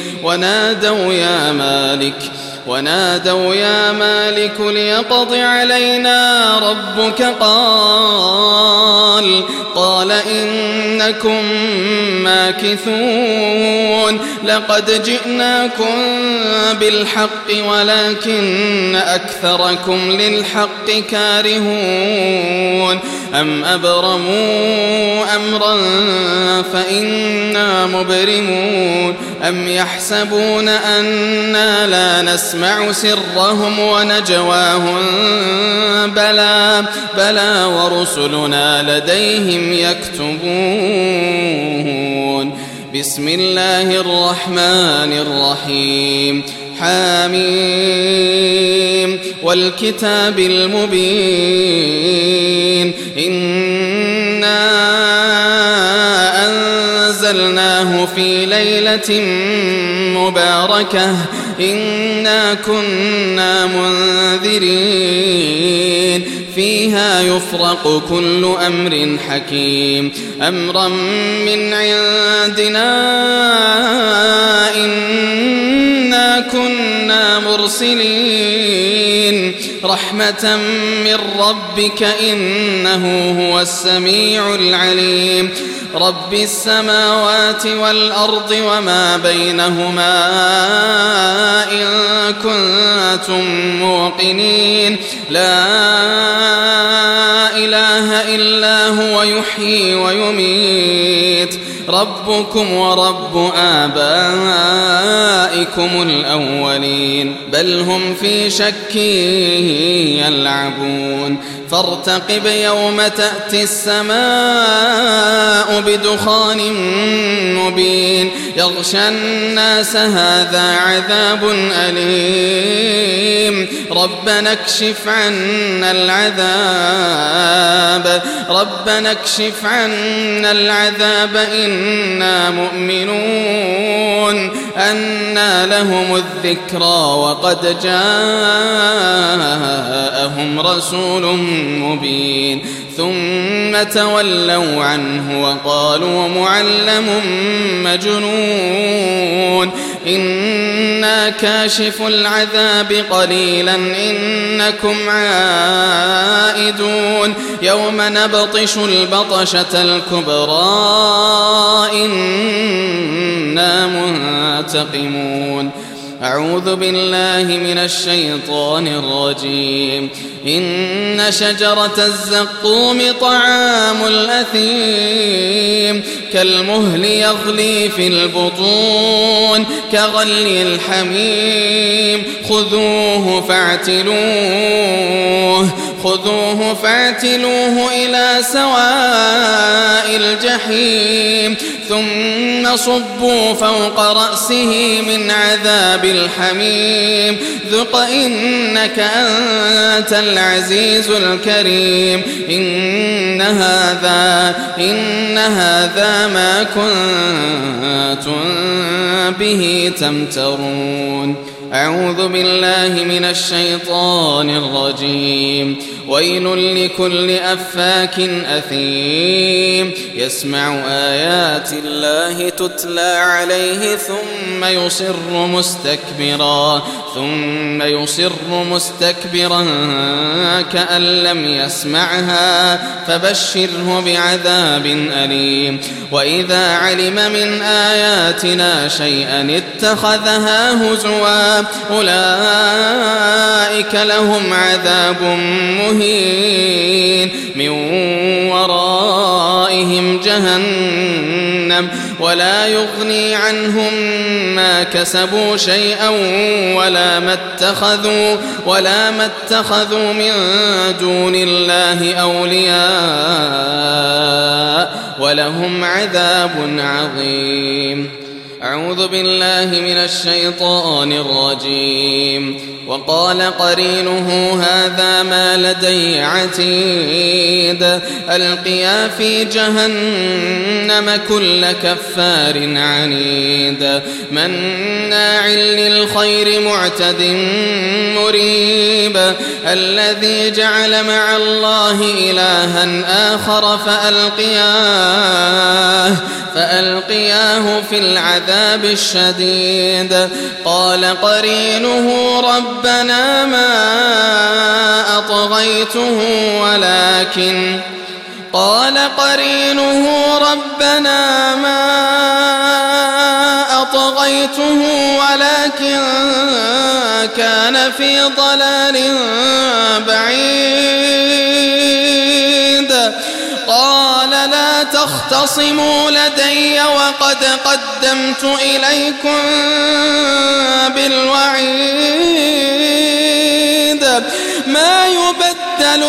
ونادوا يا مالك ليقض علينا ربك قال إنكم ماكثون لقد جئناكم بالحق ولكن أكثركم للحق كارهون أم أبرموا أمرا فإنا مبرمون أم يحسبون أنا لا نسمع سرهم ونجواهم بلى ورسلنا لديهم يكتبون. بسم الله الرحمن الرحيم. حاميم والكتاب المبين إنا أنزلناه في ليلة مباركة إنا كنا منذرين فيها يفرق كل أمر حكيم أمرا من عندنا إنا كنا مرسلين رحمة من ربك إنه هو السميع العليم. رب السماوات والأرض وما بينهما إن كنتم موقنين لا إله إلا هو يحيي ويميت ربكم ورب آبائكم الأولين بل هم في شك يلعبون. فارتقب يوم تأتي السماء بدخان مبين يغشى الناس هذا عذاب أليم ربنا اكشف عنا العذاب إنا مؤمنون أنى لهم الذكرى وقد جاءهم رسول مبين ثم تولوا عنه وقالوا معلم مجنون إنا كاشف العذاب قليلا إنكم عائدون يوم نبطش البطشة الكبرى إنا منتقمون. أعوذ بالله من الشيطان الرجيم. إن شجرة الزقوم طعام الأثيم كالمهل يغلي في البطون كغلي الحميم خذوه فاعتلوه إلى سواء الجحيم ثم صبوا فوق رأسه من عذاب الحميم ذق إنك أنت العزيز الكريم. إن هذا ما كنتم به تمترون. أعوذ بالله من الشيطان الرجيم. ويل لكل أفاك أثيم يسمع آيات الله تتلى عليه ثم يصر مستكبرا كأن لم يسمعها فبشره بعذاب أليم. وإذا علم من آياتنا شيئا اتخذها هزوا أولئك لهم عذاب مهين من ورائهم جهنم ولا يغني عنهم ما كسبوا شيئا ولا ما اتخذوا من دون الله أولياء ولهم عذاب عظيم. أعوذ بالله من الشيطان الرجيم. وقال قرينه هذا ما لدي عتيد ألقيا في جهنم كل كفار عنيد مناع للخير معتد مريب الذي جعل مع الله إلها آخر فألقياه في العذاب الشديد. قال قرينه ربنا ما أطغيته ولكن كان في ضلال بعيد. قال لا تختصموا لدي وقد قدمت إليكم بالوعيد ما يبدل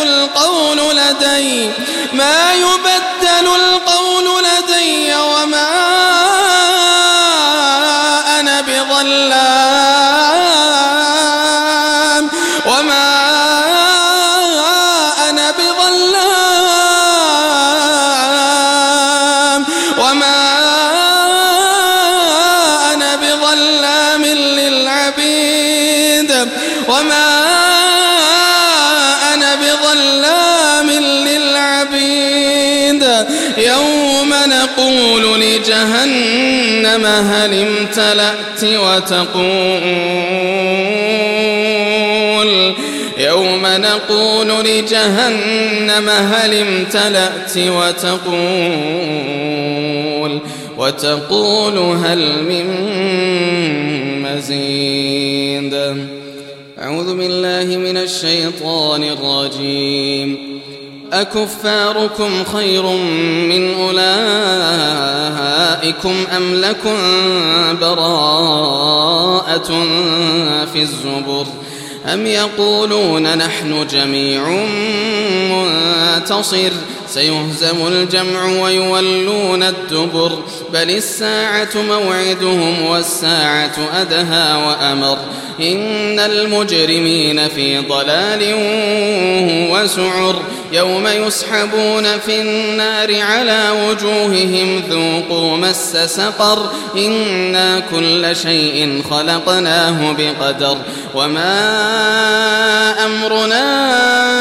القول لدي وما أنا بظلام للعبيد. يوم نقول لجهنم هل امتلأت وتقول هل من مزيد. أعوذ بالله من الشيطان الرجيم. أكفاركم خير من أولئكم أم لكم براءة في الزبر أم يقولون نحن جميع منتصر سيهزم الجمع ويولون الدبر بل الساعة موعدهم والساعة أدهى وأمر. إن المجرمين في ضلال وسعر يوم يسحبون في النار على وجوههم ذوقوا مس سقر إنا كل شيء خلقناه بقدر وما أمرنا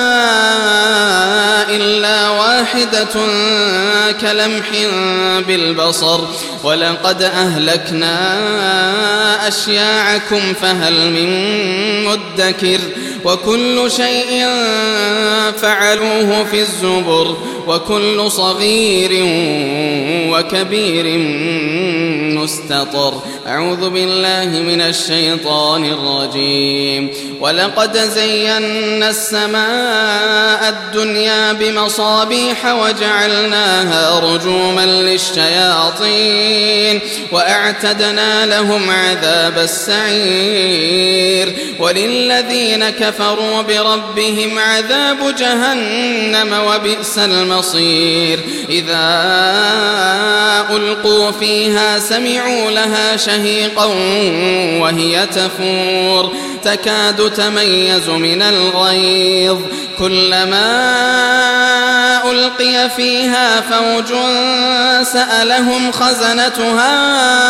إلا واحدة كلمح بالبصر ولقد أهلكنا أشياعكم فهل من مدكر وكل شيء فعلوه في الزبر وكل صغير وكبير مستطر. أعوذ بالله من الشيطان الرجيم. ولقد زينا السماء الدنيا بمصابيح وجعلناها رجوما للشياطين وأعتدنا لهم عذاب السعير. وللذين كفروا بربهم عذاب جهنم وبئس المصير. إذا ألقوا فيها سمعوا لها شهيقا وهي تفور تكاد تميز من الغيظ. كلما ألقي فيها فوج سألهم خزنتها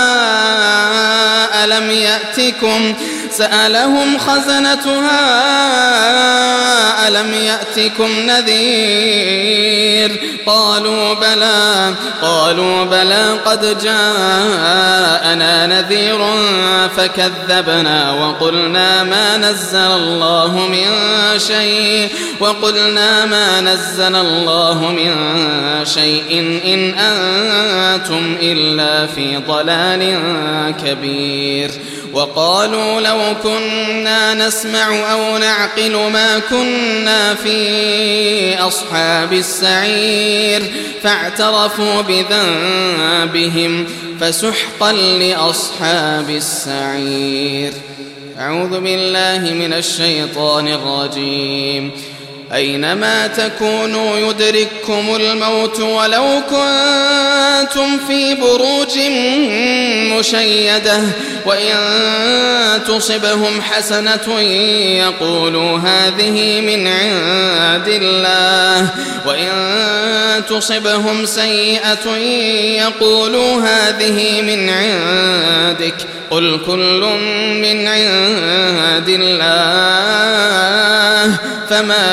ألم يأتكم نذير؟ قالوا بلى قد جاءنا نذير فكذبنا وقلنا ما نزل الله من شيء إن أنتم إلا في ضلال كبير. وقالوا لو كنا نسمع أو نعقل ما كنا في أصحاب السعير فاعترفوا بذنبهم فسحقا لأصحاب السعير. أعوذ بالله من الشيطان الرجيم. أينما تكونوا يدرككم الموت ولو كنتم في بروج مشيدة وإن تصبهم حسنة يقولوا هذه من عند الله وإن تصبهم سيئة يقولوا هذه من عندك قل كل من عند الله فما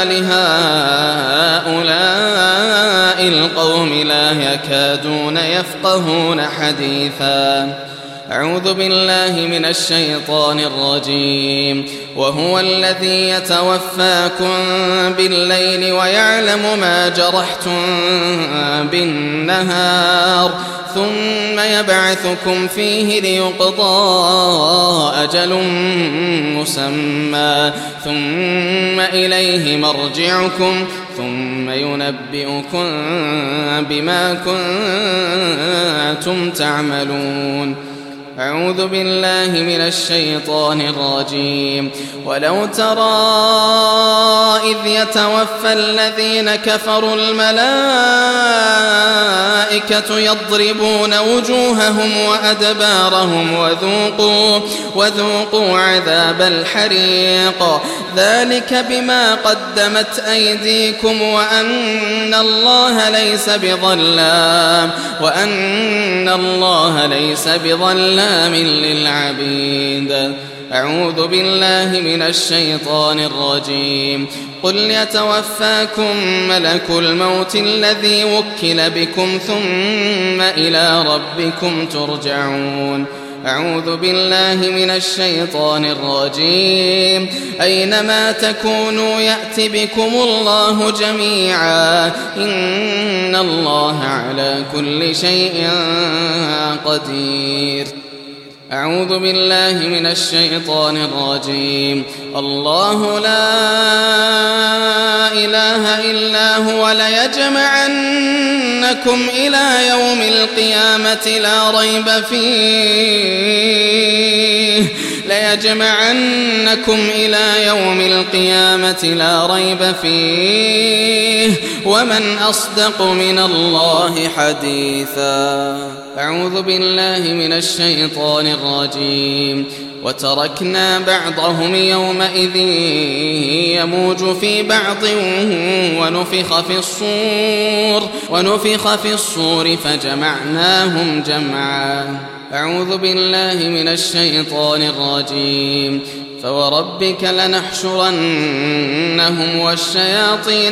لهؤلاء القوم لا يكادون يفقهون حديثا. أعوذ بالله من الشيطان الرجيم. وهو الذي يتوفاكم بالليل ويعلم ما جرحتم بالنهار ثم يبعثكم فيه ليقضى أجل مسمى ثم إليه مرجعكم ثم ينبئكم بما كنتم تعملون. أعوذ بالله من الشيطان الرجيم. ولو ترى إذ يتوفى الذين كفروا الملائكة يضربون وجوههم وأدبارهم وذوقوا عذاب الحريق ذلك بما قدمت أيديكم وأن الله ليس بظلام للعبيد. أعوذ بالله من الشيطان الرجيم. قل يتوفاكم ملك الموت الذي وكل بكم ثم إلى ربكم ترجعون. أعوذ بالله من الشيطان الرجيم. أينما تكونوا يأت بكم الله جميعا إن الله على كل شيء قدير. أعوذ بالله من الشيطان الرجيم. الله لا إله إلا هو ليجمعنكم إلى يوم القيامة لا ريب فيه ومن أصدق من الله حديثا. أعوذ بالله من الشيطان الرجيم. وتركنا بعضهم يومئذ يموج في بعض ونفخ في الصور فجمعناهم جمعا. أعوذ بالله من الشيطان الرجيم. فوربك لنحشرنهم والشياطين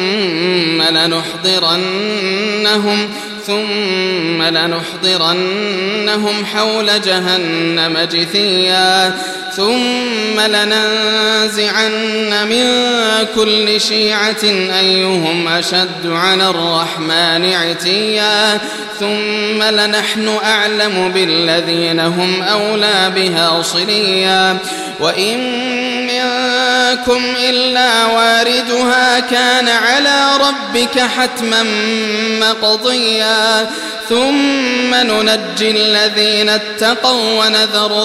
ثم لنحضرنهم حول جهنم جثيا ثم لننزعن من كل شيعة أيهم أشد على الرحمن عتيا ثم لنحن أعلم بالذين هم أولى بها صليا وإن منكم إلا واردها كان على ربك حتما مقضيا ثم ننجي الذين اتقوا ونذر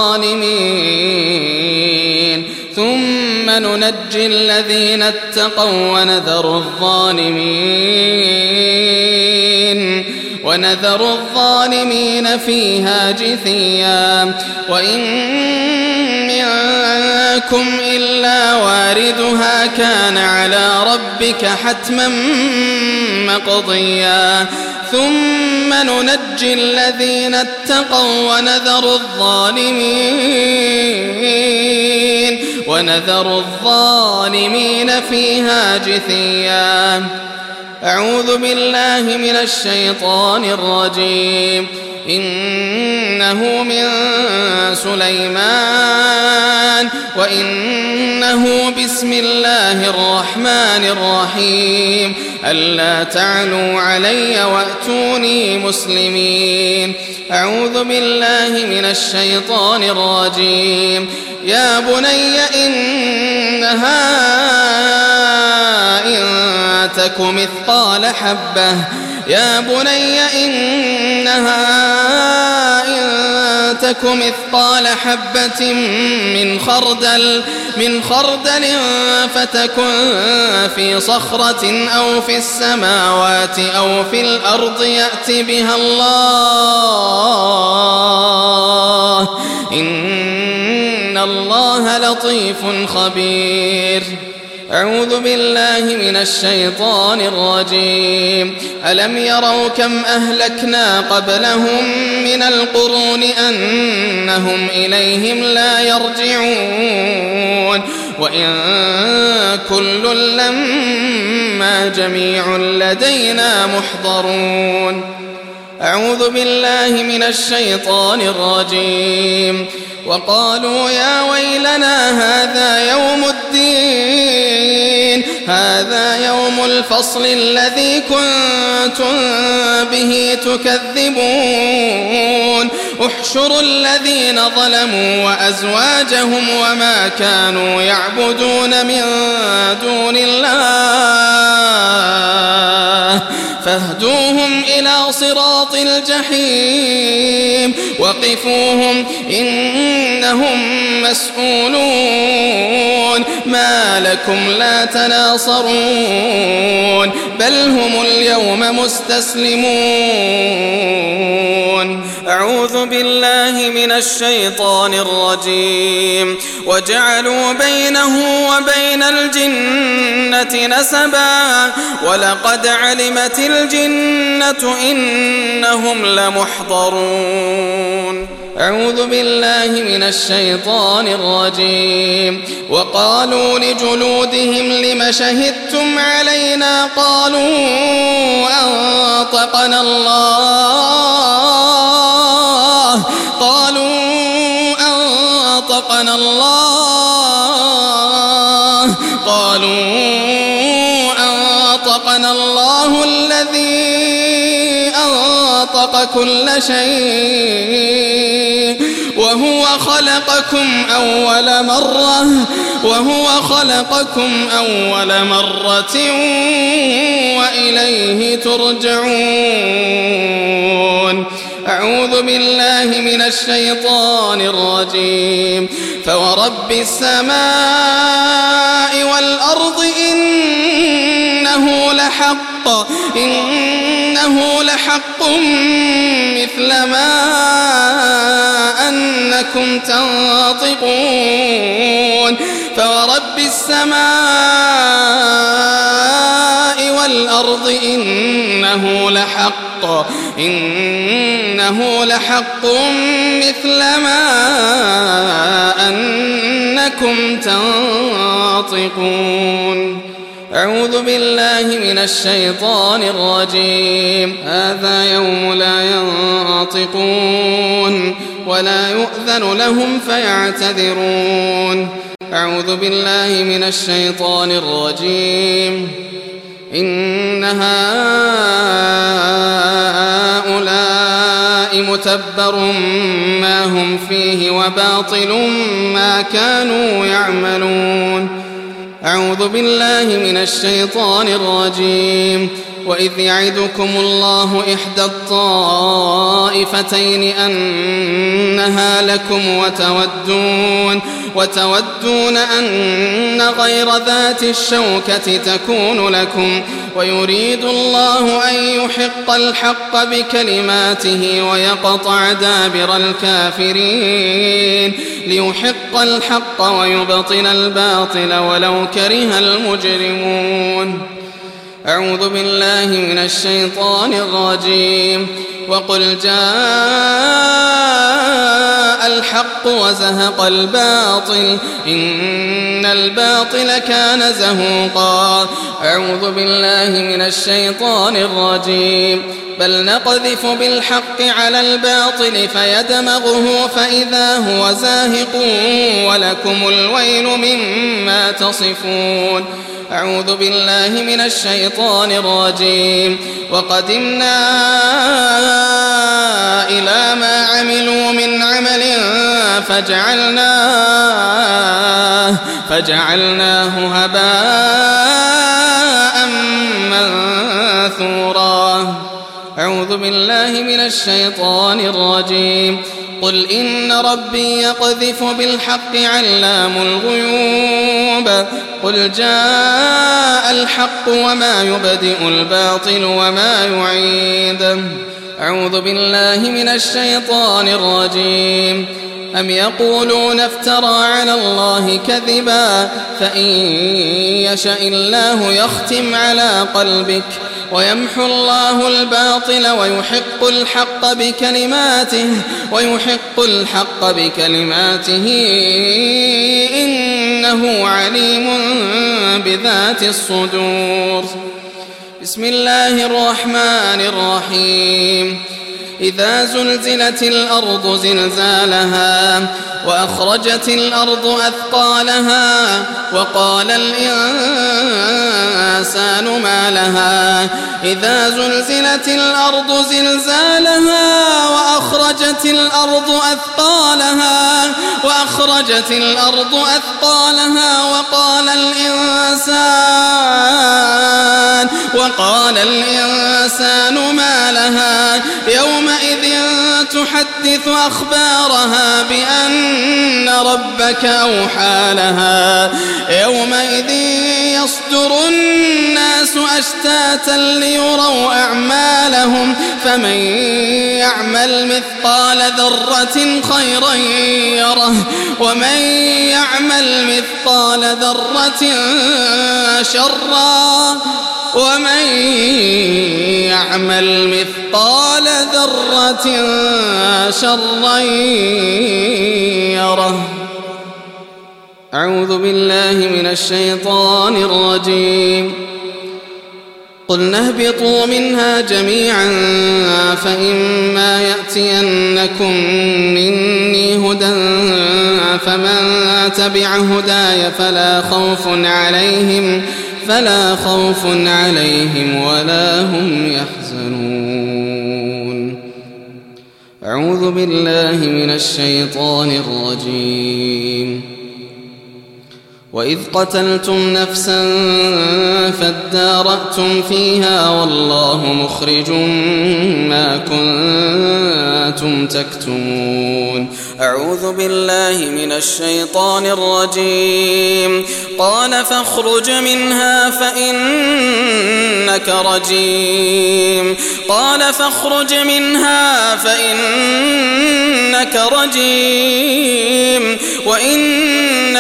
الظالمين فيها جثيا وإن منكم إلا واردها كان على ربك حتما مقضيا ثم ننجي الذين اتقوا ونذر الظالمين فيها جثيا. أعوذ بالله من الشيطان الرجيم. إنه من سليمان وإنه بسم الله الرحمن الرحيم ألا تعلوا علي وأتوني مسلمين. أعوذ بالله من الشيطان الرجيم. يا بني إنها إن تك مثقال حبة من خردل فتكن في صخرة أو في السماوات أو في الأرض يأت بها الله إن الله لطيف خبير. أعوذ بالله من الشيطان الرجيم. ألم يروا كم أهلكنا قبلهم من القرون أنهم إليهم لا يرجعون وإن كل لما جميع لدينا محضرون. أعوذ بالله من الشيطان الرجيم. وقالوا يا ويلنا هذا يوم الفصل الذي كنتم به تكذبون. احشروا الذين ظلموا وأزواجهم وما كانوا يعبدون من دون الله فاهدوهم إلى صراط الجحيم وقفوهم إنهم مسؤولون. ما لكم لا تناصرون بل هم اليوم مستسلمون. أعوذ بالله من الشيطان الرجيم. وجعلوا بينه وبين الجنة نسبا ولقد علمت الجنة إنهم لمحضرون. أعوذ بالله من الشيطان الرجيم. وقالوا لجلودهم لم شهدتم علينا قالوا أنطقنا الله الذي أنطق كل شيء وهو خلقكم أول مرة وإليه ترجعون. أعوذ بالله من الشيطان الرجيم. فورب السماء والأرض إنه لحق مثل ما أنكم تنطقون. فورب السماء والأرض إنه لحق مثل ما أنكم تنطقون. أعوذ بالله من الشيطان الرجيم. هذا يوم لا ينطقون ولا يؤذن لهم فيعتذرون. أعوذ بالله من الشيطان الرجيم. إن هؤلاء متبر ما هم فيه وباطل ما كانوا يعملون. أعوذ بالله من الشيطان الرجيم. وإذ يعدكم الله إحدى الطائفتين أنها لكم وتودون أن غير ذات الشوكة تكون لكم ويريد الله أن يحق الحق بكلماته ويقطع دابر الكافرين ليحق الحق ويبطل الباطل ولو كره المجرمون. أعوذ بالله من الشيطان الرجيم. وقل جاء الحق وزهق الباطل إن الباطل كان زهوقا. أعوذ بالله من الشيطان الرجيم. بل نقذف بالحق على الباطل فيدمغه فإذا هو زاهق ولكم الويل مما تصفون. أعوذ بالله من الشيطان الرجيم. وقدمنا إلى ما عملوا من عمل فجعلناه هباء منثورا. أعوذ بالله من الشيطان الرجيم. قل إن ربي يقذف بالحق علام الغيوب. قل جاء الحق وما يبدئ الباطل وما يعيد. أعوذ بالله من الشيطان الرجيم. أم يقولون افترى على الله كذبا فإن يشأ الله يختم على قلبك ويمحو الله الباطل ويحق الحق بكلماته إنه عليم بذات الصدور. بسم الله الرحمن الرحيم. إذا زلزلت الأرض زلزالها وأخرجت الأرض أثقالها وقال الإنسان ما لها. إذا زلزلت الأرض زلزالها وأخرجت الأرض أثقالها وقال الإنسان ما لها. يومئذ تحدث أخبارها بأن ربك أوحى لها. يومئذ يصدر الناس أشتاتا ليروا أعمالهم فمن يعمل مثقال ذرة خيرا يره ومن يعمل مثقال ذرة شرا يره. أعوذ بالله من الشيطان الرجيم. قلنا اهبطوا منها جميعا فإما يأتينكم مني هدى فمن تبع هداي فلا خوف عليهم ولا هم يحزنون. أعوذ بالله من الشيطان الرجيم. وإذ قتلتم نفسا فادارأتم فيها والله مخرج ما كنتم تكتمون. أعوذ بالله من الشيطان الرجيم. قال فاخرج منها فإنك رجيم وإن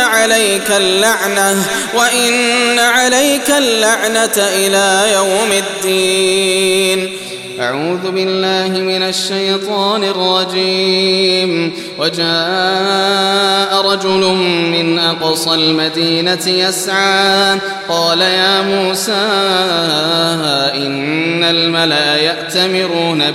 عليك اللعنة إلى يوم الدين. أعوذ بالله من الشيطان الرجيم. وجاء رجل من أقصى المدينة يسعى قال يا موسى إن الملأ يأتمرون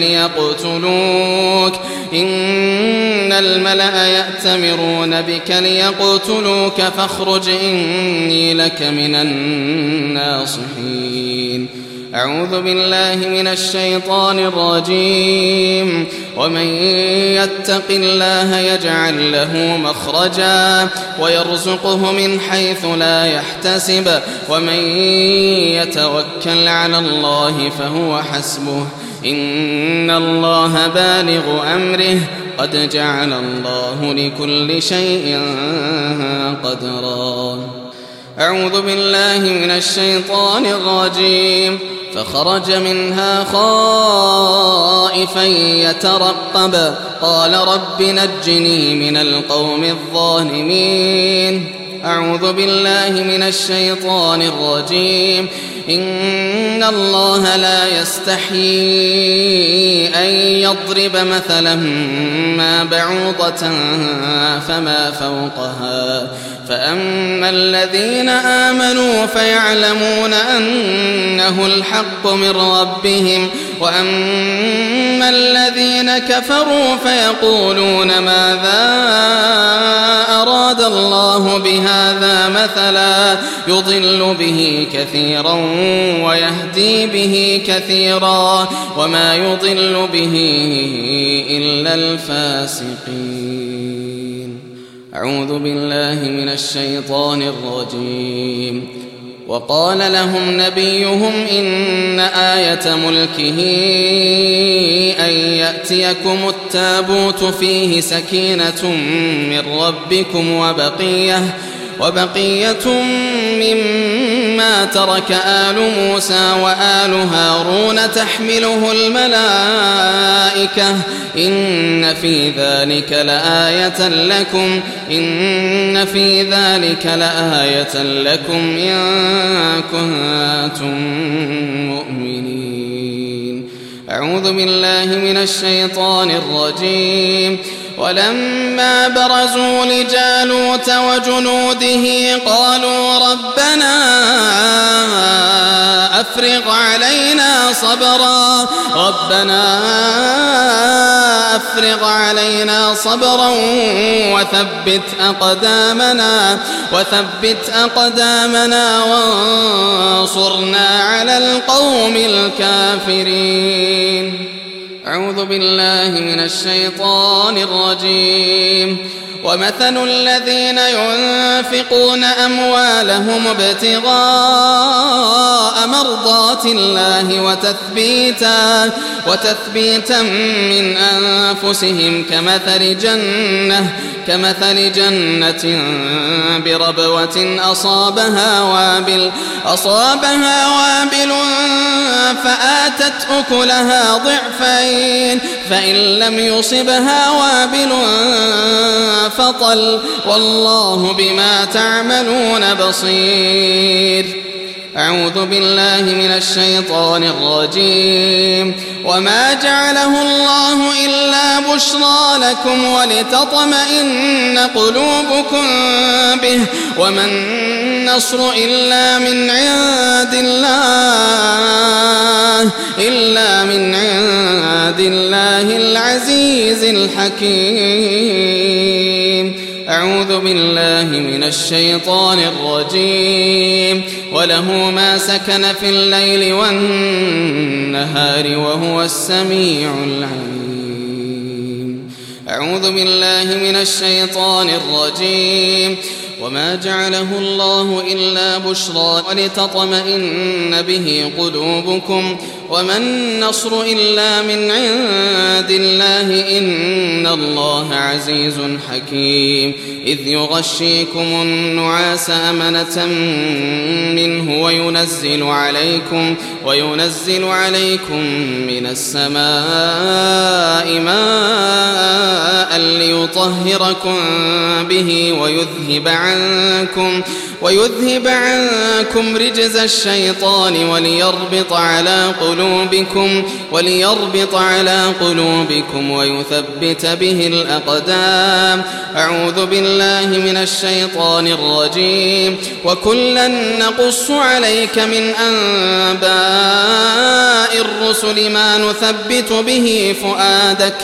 بك ليقتلوك فاخرج إني لك من الناصحين. أعوذ بالله من الشيطان الرجيم. ومن يتق الله يجعل له مخرجا ويرزقه من حيث لا يحتسب ومن يتوكل على الله فهو حسبه إن الله بالغ أمره قد جعل الله لكل شيء قدرا. أعوذ بالله من الشيطان الرجيم. فخرج منها خائفا يترقب قال رب نجني من القوم الظالمين. أعوذ بالله من الشيطان الرجيم. إن الله لا يستحيي أن يضرب مثلا ما بعوضة فما فوقها فأما الذين آمنوا فيعلمون أنه الحق من ربهم وأما الذين كفروا فيقولون ماذا أراد الله بهذا مثلا يضل به كثيرا ويهدي به كثيرا وما يضل به إلا الفاسقين. أعوذ بالله من الشيطان الرجيم. وقال لهم نبيهم إن آية ملكه أن يأتيكم التابوت فيه سكينة من ربكم وبقية مما ترك آل موسى وآل هارون تحمله الملائكة إن في ذلك لآية لكم إن كنتم مؤمنين. أعوذ بالله من الشيطان الرجيم. ولما برزوا لجالوت وجنوده قالوا ربنا أفرغ علينا صبرا وثبت أقدامنا وانصرنا على القوم الكافرين. أعوذ بالله من الشيطان الرجيم. ومثل الذين ينفقون أموالهم ابتغاء مرضات الله وتثبيتا من أنفسهم كمثل جنة بربوة أصابها وابل فآتت أكلها ضعفين فإن لم يصبها وابل فطل والله بما تعملون بصير. أعوذ بالله من الشيطان الرجيم. وما جعله الله إلا بشرى لكم ولتطمئن قلوبكم به وما النصر إلا من عند الله العزيز الحكيم. أعوذ بالله من الشيطان الرجيم. وله ما سكن في الليل والنهار وهو السميع العليم. أعوذ بالله من الشيطان الرجيم. وما جعله الله إلا بشرى ولتطمئن به قلوبكم وما النصر إلا من عند الله إن الله عزيز حكيم. إذ يغشيكم النعاس أمنة منه وينزل عليكم من السماء ماء ليطهركم به ويذهب عنكم رجز الشيطان وليربط على قلوبكم قلوبكم وليربط على قلوبكم ويثبت به الأقدام. أعوذ بالله من الشيطان الرجيم. وكلا نقص عليك من أنباء الرسل ما نثبت به فؤادك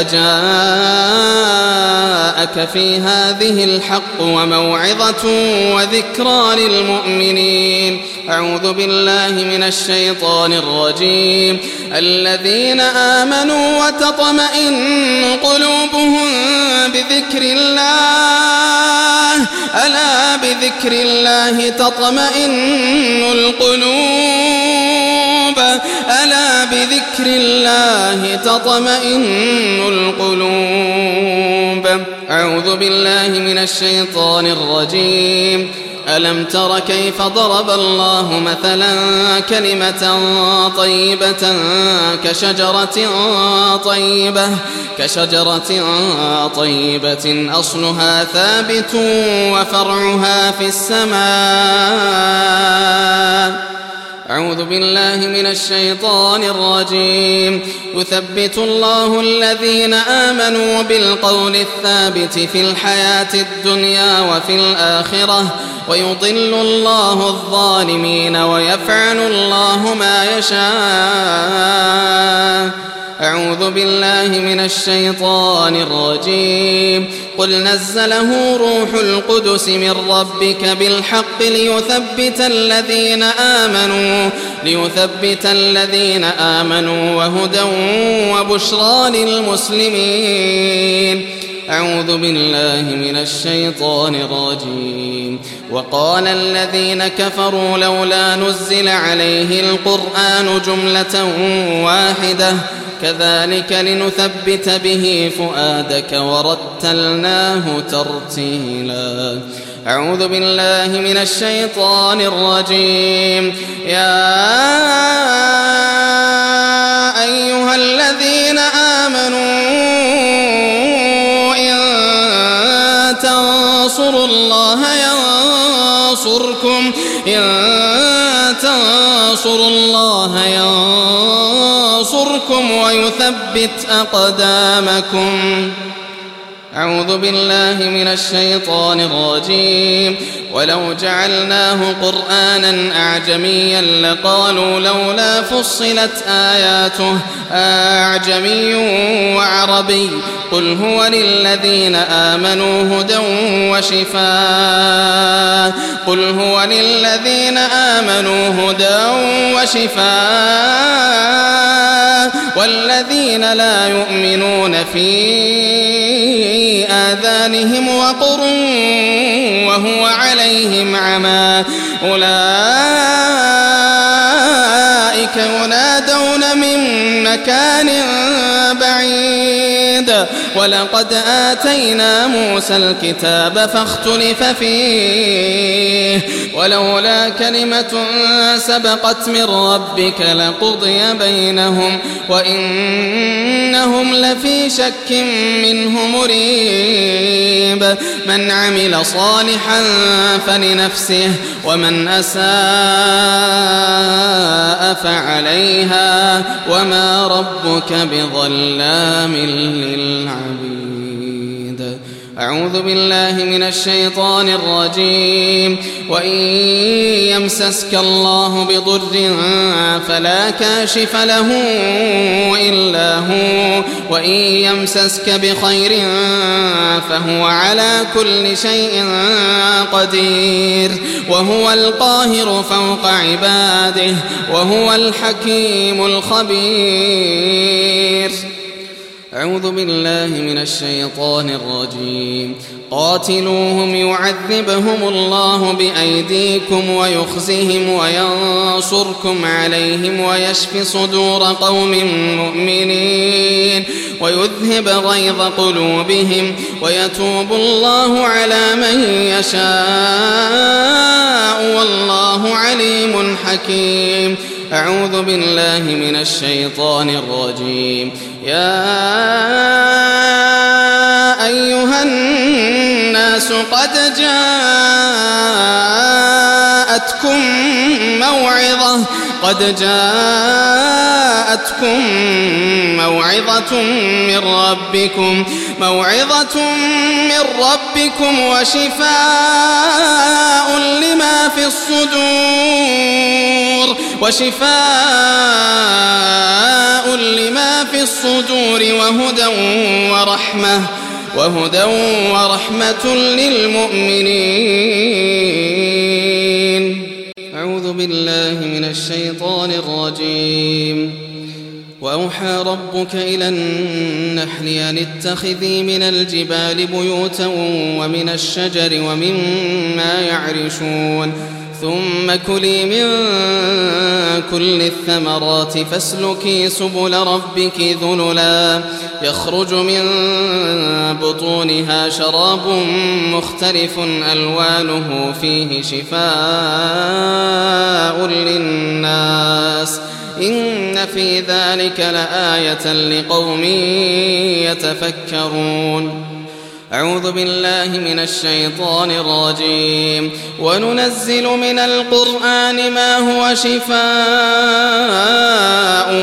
وجاءك في هذه الحق وموعظة وذكرى للمؤمنين. أعوذ بالله من الشيطان الرجيم. الذين آمنوا وتطمئن قلوبهم بذكر الله ألا بذكر الله تطمئن القلوب ألا بذكر الله تطمئن القلوب. أعوذ بالله من الشيطان الرجيم. ألم تر كيف ضرب الله مثلا كلمة طيبة كشجرة طيبة أصلها ثابت وفرعها في السماء. أعوذ بالله من الشيطان الرجيم. يثبت الله الذين آمنوا بالقول الثابت في الحياة الدنيا وفي الآخرة ويضل الله الظالمين ويفعل الله ما يشاء. أعوذ بالله من الشيطان الرجيم. قل نزله روح القدس من ربك بالحق ليثبت الذين آمنوا وهدى وبشرى للمسلمين. أعوذ بالله من الشيطان الرجيم. وقال الذين كفروا لولا نزل عليه القرآن جملة واحدة كذلك لنثبت به فؤادك ورتلناه ترتيلا. أعوذ بالله من الشيطان الرجيم. يا أيها الذين آمنوا إن تنصروا الله ينصركم ويثبت أقدامكم. أعوذ بالله من الشيطان الرجيم. ولو جعلناه قرآنا أعجميا لقالوا لولا فصلت آياته أعجمي وعربي قل هو للذين آمنوا هدى وشفاء والذين لا يؤمنون في آذانهم وقر وهو عليهم عمى أولئك ينادون من مكان بعيد. ولقد آتينا موسى الكتاب فاختلف فيه ولولا كلمة سبقت من ربك لقضي بينهم وإنهم لفي شك منه مريب. من عمل صالحا فلنفسه ومن أساء فعليها وما ربك بظلام للعبيد. أعوذ بالله من الشيطان الرجيم. وإن يمسسك الله بضر فلا كاشف له إلا هو وإن يمسسك بخير فهو على كل شيء قدير وهو القاهر فوق عباده وهو الحكيم الخبير. أعوذ بالله من الشيطان الرجيم. قاتلوهم يعذبهم الله بأيديكم ويخزهم وينصركم عليهم ويشف صدور قوم مؤمنين ويذهب غيظ قلوبهم ويتوب الله على من يشاء والله عليم حكيم. أعوذ بالله من الشيطان الرجيم. يا أيها الناس قد قد جاءتكم موعظة من ربكم وشفاء لما في الصدور وهدى ورحمة للمؤمنين. أعوذ بالله من الشيطان الرجيم. وأوحى ربك إلى النحل أن اتخذي من الجبال بيوتا ومن الشجر ومما يعرشون ثم كلي من كل الثمرات فاسلكي سبل ربك ذللا يخرج من بطونها شراب مختلف ألوانه فيه شفاء للناس إن في ذلك لآية لقوم يتفكرون. أعوذ بالله من الشيطان الرجيم. وننزل من القرآن ما هو شفاء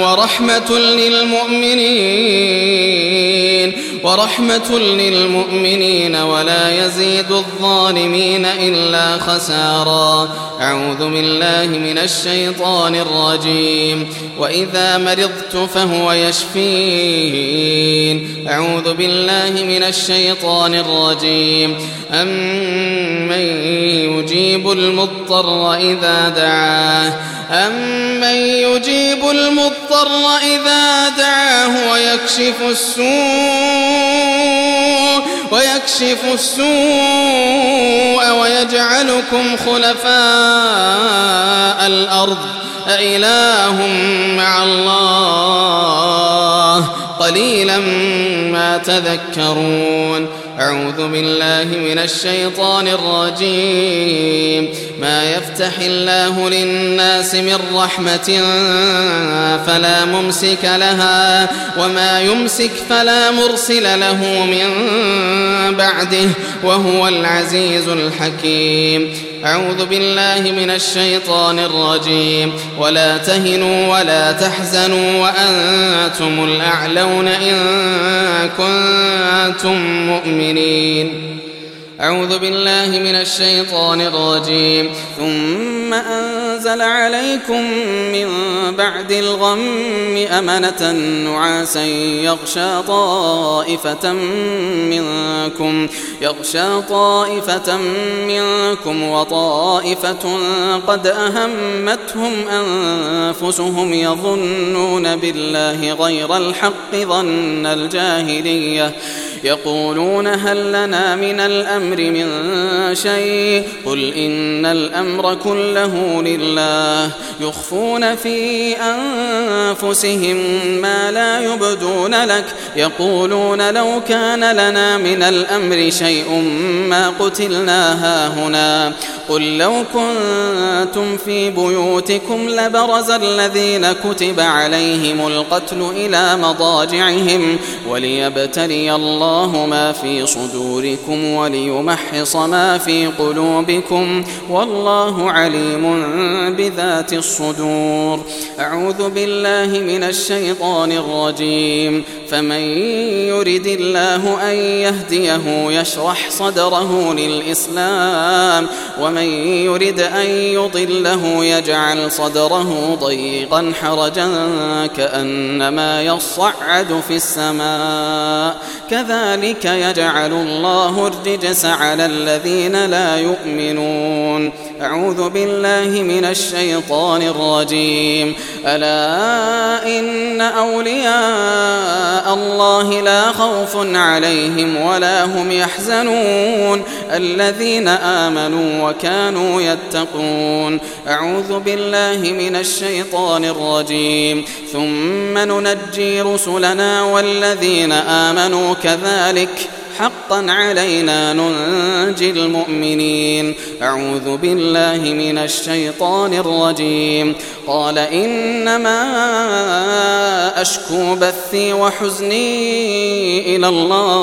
ورحمة للمؤمنين ولا يزيد الظالمين إلا خسارا. أعوذ بالله من الشيطان الرجيم. وإذا مرضت فهو يشفين. أعوذ بالله من الشيطان الرجيم. أمن يجيب المضطر إذا دعاه ويكشف السوء ويجعلكم خلفاء الأرض أإله مع الله قليلا ما تذكرون. أعوذ بالله من الشيطان الرجيم. ما يفتح الله للناس من رحمة فلا ممسك لها وما يمسك فلا مرسل له من بعده وهو العزيز الحكيم. أعوذ بالله من الشيطان الرجيم. ولا تهنوا ولا تحزنوا وأنتم الأعلون إن كنتم مؤمنين. أعوذ بالله من الشيطان الرجيم. ثم أنزل عليكم من بعد الغم أمنة نعاسا يغشى طائفة منكم وطائفة قد أهمتهم أنفسهم يظنون بالله غير الحق ظن الجاهلية يقولون هل لنا من الأمر من شيء قل إن الأمر كله لله يخفون في أنفسهم ما لا يبدون لك يقولون لو كان لنا من الأمر شيء ما قتلنا هاهنا قل لو كنتم في بيوتكم لبرز الذين كتب عليهم القتل إلى مضاجعهم وليبتلي الله ما في صدوركم وليمحص ما في قلوبكم والله عليم بذات الصدور. أعوذ بالله من الشيطان الرجيم. فمن يرد الله أن يهديه يشرح صدره للإسلام ومن يرد أن يضله يجعل صدره ضيقا حرجا كأنما يصعد في السماء كذلك يجعل الله الرجس على الذين لا يؤمنون. أعوذ بالله من الشيطان الرجيم. ألا إن أولياء الله لا خوف عليهم ولا هم يحزنون الذين آمنوا وكانوا يتقون. أعوذ بالله من الشيطان الرجيم. ثم ننجي رسلنا والذين آمنوا كذلك حقا علينا ننجي المؤمنين. أعوذ بالله من الشيطان الرجيم. قال إنما أشكو بثي وحزني إلى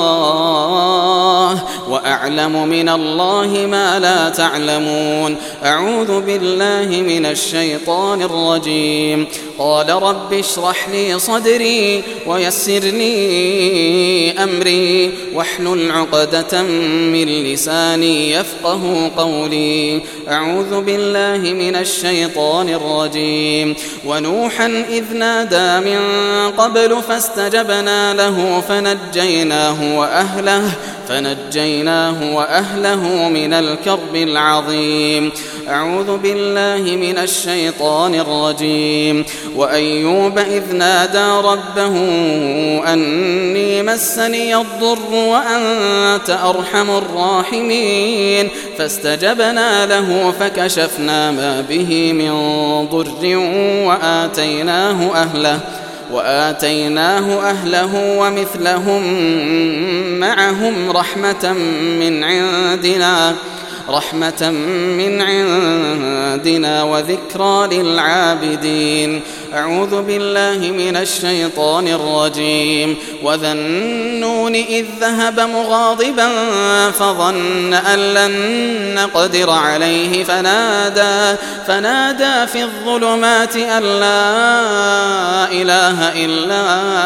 الله وأعلم من الله ما لا تعلمون. أعوذ بالله من الشيطان الرجيم. قال رب اشرح لي صدري ويسر لي أمري واحلل عقدة من لساني يفقه قولي. أعوذ بالله من الشيطان الرجيم. ونوحا إذ نادى من قبل فاستجبنا له فنجيناه وأهله من الكرب العظيم. أعوذ بالله من الشيطان الرجيم. وأيوب إذ نادى ربه أني مسني الضر وأنت أرحم الراحمين فاستجبنا له فكشفنا ما به من ضر وآتيناه أهله ومثلهم معهم رحمة من عندنا وذكرى للعابدين. أعوذ بالله من الشيطان الرجيم. وذا النون إذ ذهب مغاضبا فظن أن لن نقدر عليه فنادى في الظلمات أن لا إله إلا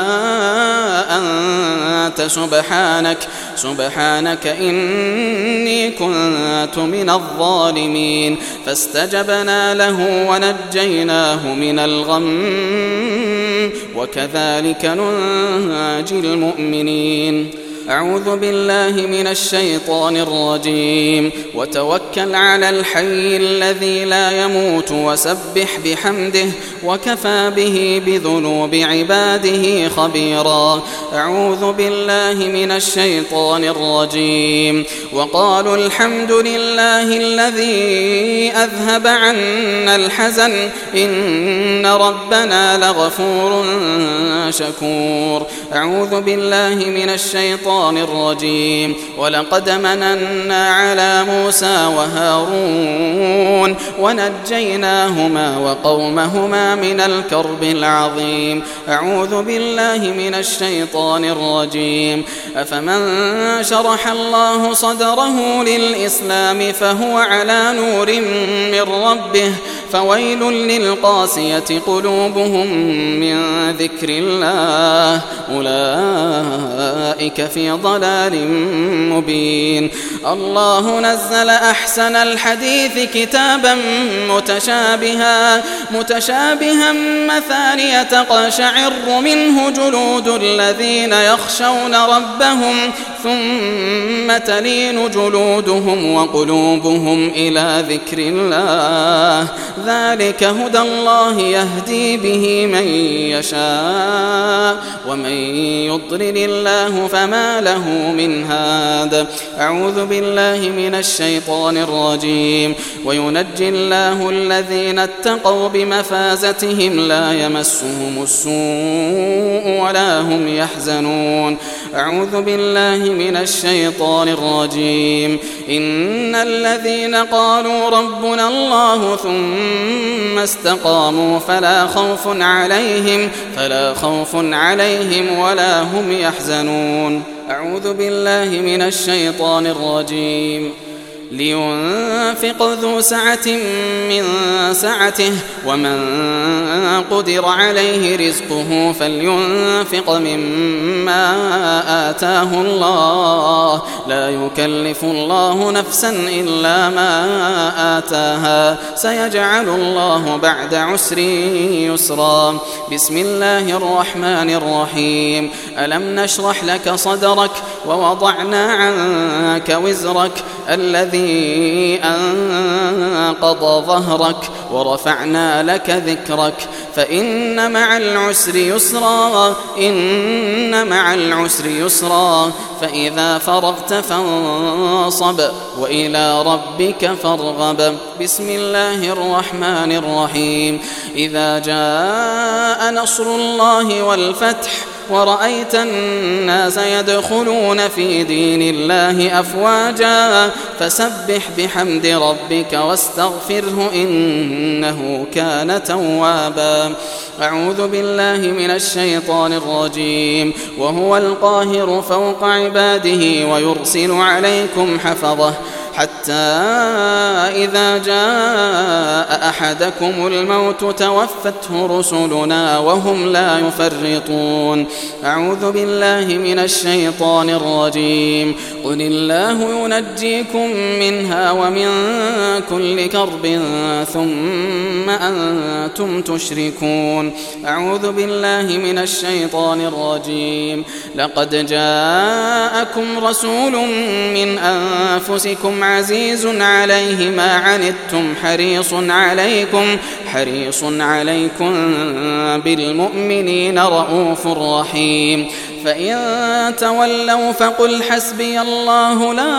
أنت سبحانك إني كنت من الظالمين. فاستجبنا له ونجيناه من الغم وكذلك ننجي المؤمنين. أعوذ بالله من الشيطان الرجيم. وتوكل على الحي الذي لا يموت وسبح بحمده وكفى به بذنوب عباده خبيرا. أعوذ بالله من الشيطان الرجيم. وقالوا الحمد لله الذي أذهب عنا الحزن إن ربنا لغفور شكور. أعوذ بالله من الشيطان الرجيم. ولقد مننا على موسى وهارون ونجيناهما وقومهما من الكرب العظيم. أعوذ بالله من الشيطان الرجيم. أفمن شرح الله صدره للإسلام فهو على نور من ربه فويل للقاسية قلوبهم من ذكر الله أولئك في ضلال مبين. الله نزل أحسن الحديث كتابا متشابها مثانية تقشعر منه جلود الذين يخشون ربهم ثم تلين جلودهم وقلوبهم إلى ذكر الله ذلك هدى الله يهدي به من يشاء ومن يضلل الله فما له من هاد. أعوذ بالله من الشيطان الرجيم. وينجي الله الذين اتقوا بمفازتهم لا يمسهم السوء ولا هم يحزنون. أعوذ بالله من الشيطان الرجيم. إن الذين قالوا ربنا الله ثم استقاموا فلا خوف عليهم ولا هم يحزنون. أعوذ بالله من الشيطان الرجيم. لينفق ذو سعة من سعته ومن قدر عليه رزقه فلينفق مما آتاه الله لا يكلف الله نفسا إلا ما آتاها سيجعل الله بعد عسر يسرا. بسم الله الرحمن الرحيم. ألم نشرح لك صدرك ووضعنا عنك وزرك الذي أنقض ظهرك ورفعنا لك ذكرك فإن مع العسر يسرا فإذا فرغت فانصب وإلى ربك فارغب. بسم الله الرحمن الرحيم. إذا جاء نصر الله والفتح ورأيت الناس يدخلون في دين الله أفواجا فسبح بحمد ربك واستغفره إنه كان توابا. أعوذ بالله من الشيطان الرجيم. وهو القاهر فوق عباده ويرسل عليكم حفظه حتى إذا جاء أحدكم الموت توفته رسلنا وهم لا يفرطون. أعوذ بالله من الشيطان الرجيم. قل الله ينجيكم منها ومن كل كرب ثم أنتم تشركون. أعوذ بالله من الشيطان الرجيم. لقد جاءكم رسول من أنفسكم عزيز عليه ما عنتم حريص عليكم بالمؤمنين رؤوف رحيم. فإن تولوا فقل حسبي الله لا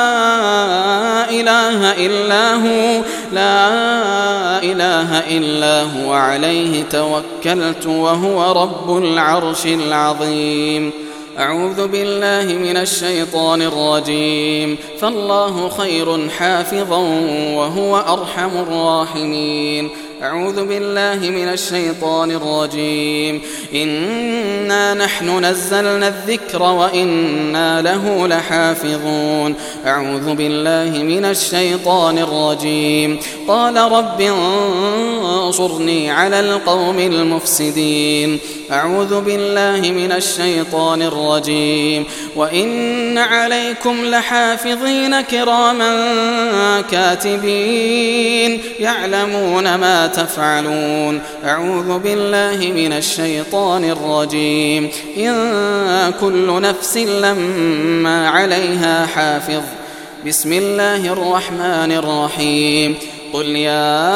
إله إلا هو عليه توكلت وهو رب العرش العظيم. أعوذ بالله من الشيطان الرجيم. فالله خير حافظا وهو أرحم الراحمين. أعوذ بالله من الشيطان الرجيم. إنا نحن نزلنا الذكر وإنا له لحافظون. أعوذ بالله من الشيطان الرجيم. قال رب انصرني على القوم المفسدين. أعوذ بالله من الشيطان الرجيم. وإن عليكم لحافظين كراما كاتبين يعلمون ما تفعلون. أعوذ بالله من الشيطان الرجيم. إن كل نفس لما عليها حافظ. بسم الله الرحمن الرحيم. قل يا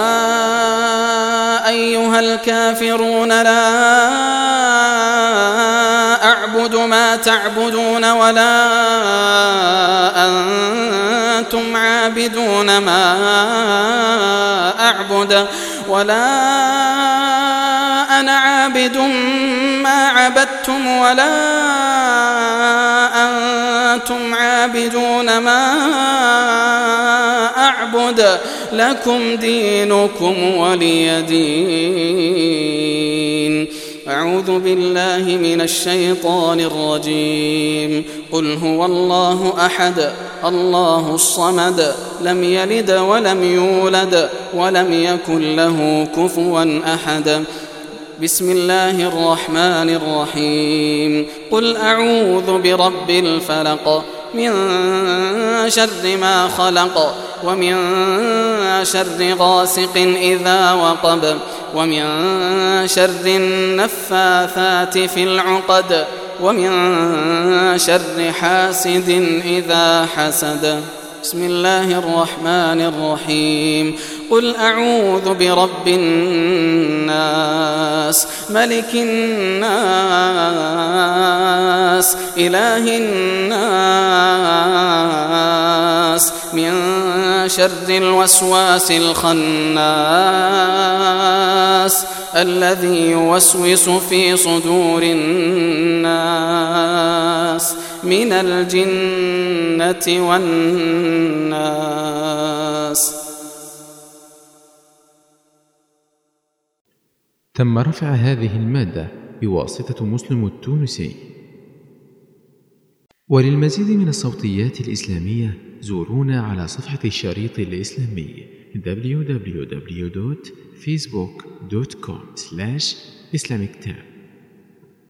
أيها الكافرون لا أعبد ما تعبدون ولا أنتم عابدون ما أعبد ولا أنا عابد ما عبدتم ولا أنتم عابدون ما أعبد لكم دينكم ولي دين. أعوذ بالله من الشيطان الرجيم. قل هو الله أحد الله الصمد لم يلد ولم يولد ولم يكن له كفوا أحد. بسم الله الرحمن الرحيم. قل أعوذ برب الفلق من شر ما خلق ومن شر غاسق إذا وقب ومن شر النفاثات في العقد ومن شر حاسد إذا حسد. بسم الله الرحمن الرحيم. قل أعوذ برب الناس ملك الناس إله الناس من شر الوسواس الخناس الذي يوسوس في صدور الناس من الجنة والناس. تم رفع هذه المادة بواسطة مسلم التونسي. وللمزيد من الصوتيات الإسلامية زورونا على صفحة الشريط الإسلامي www.facebook.com/islamictab.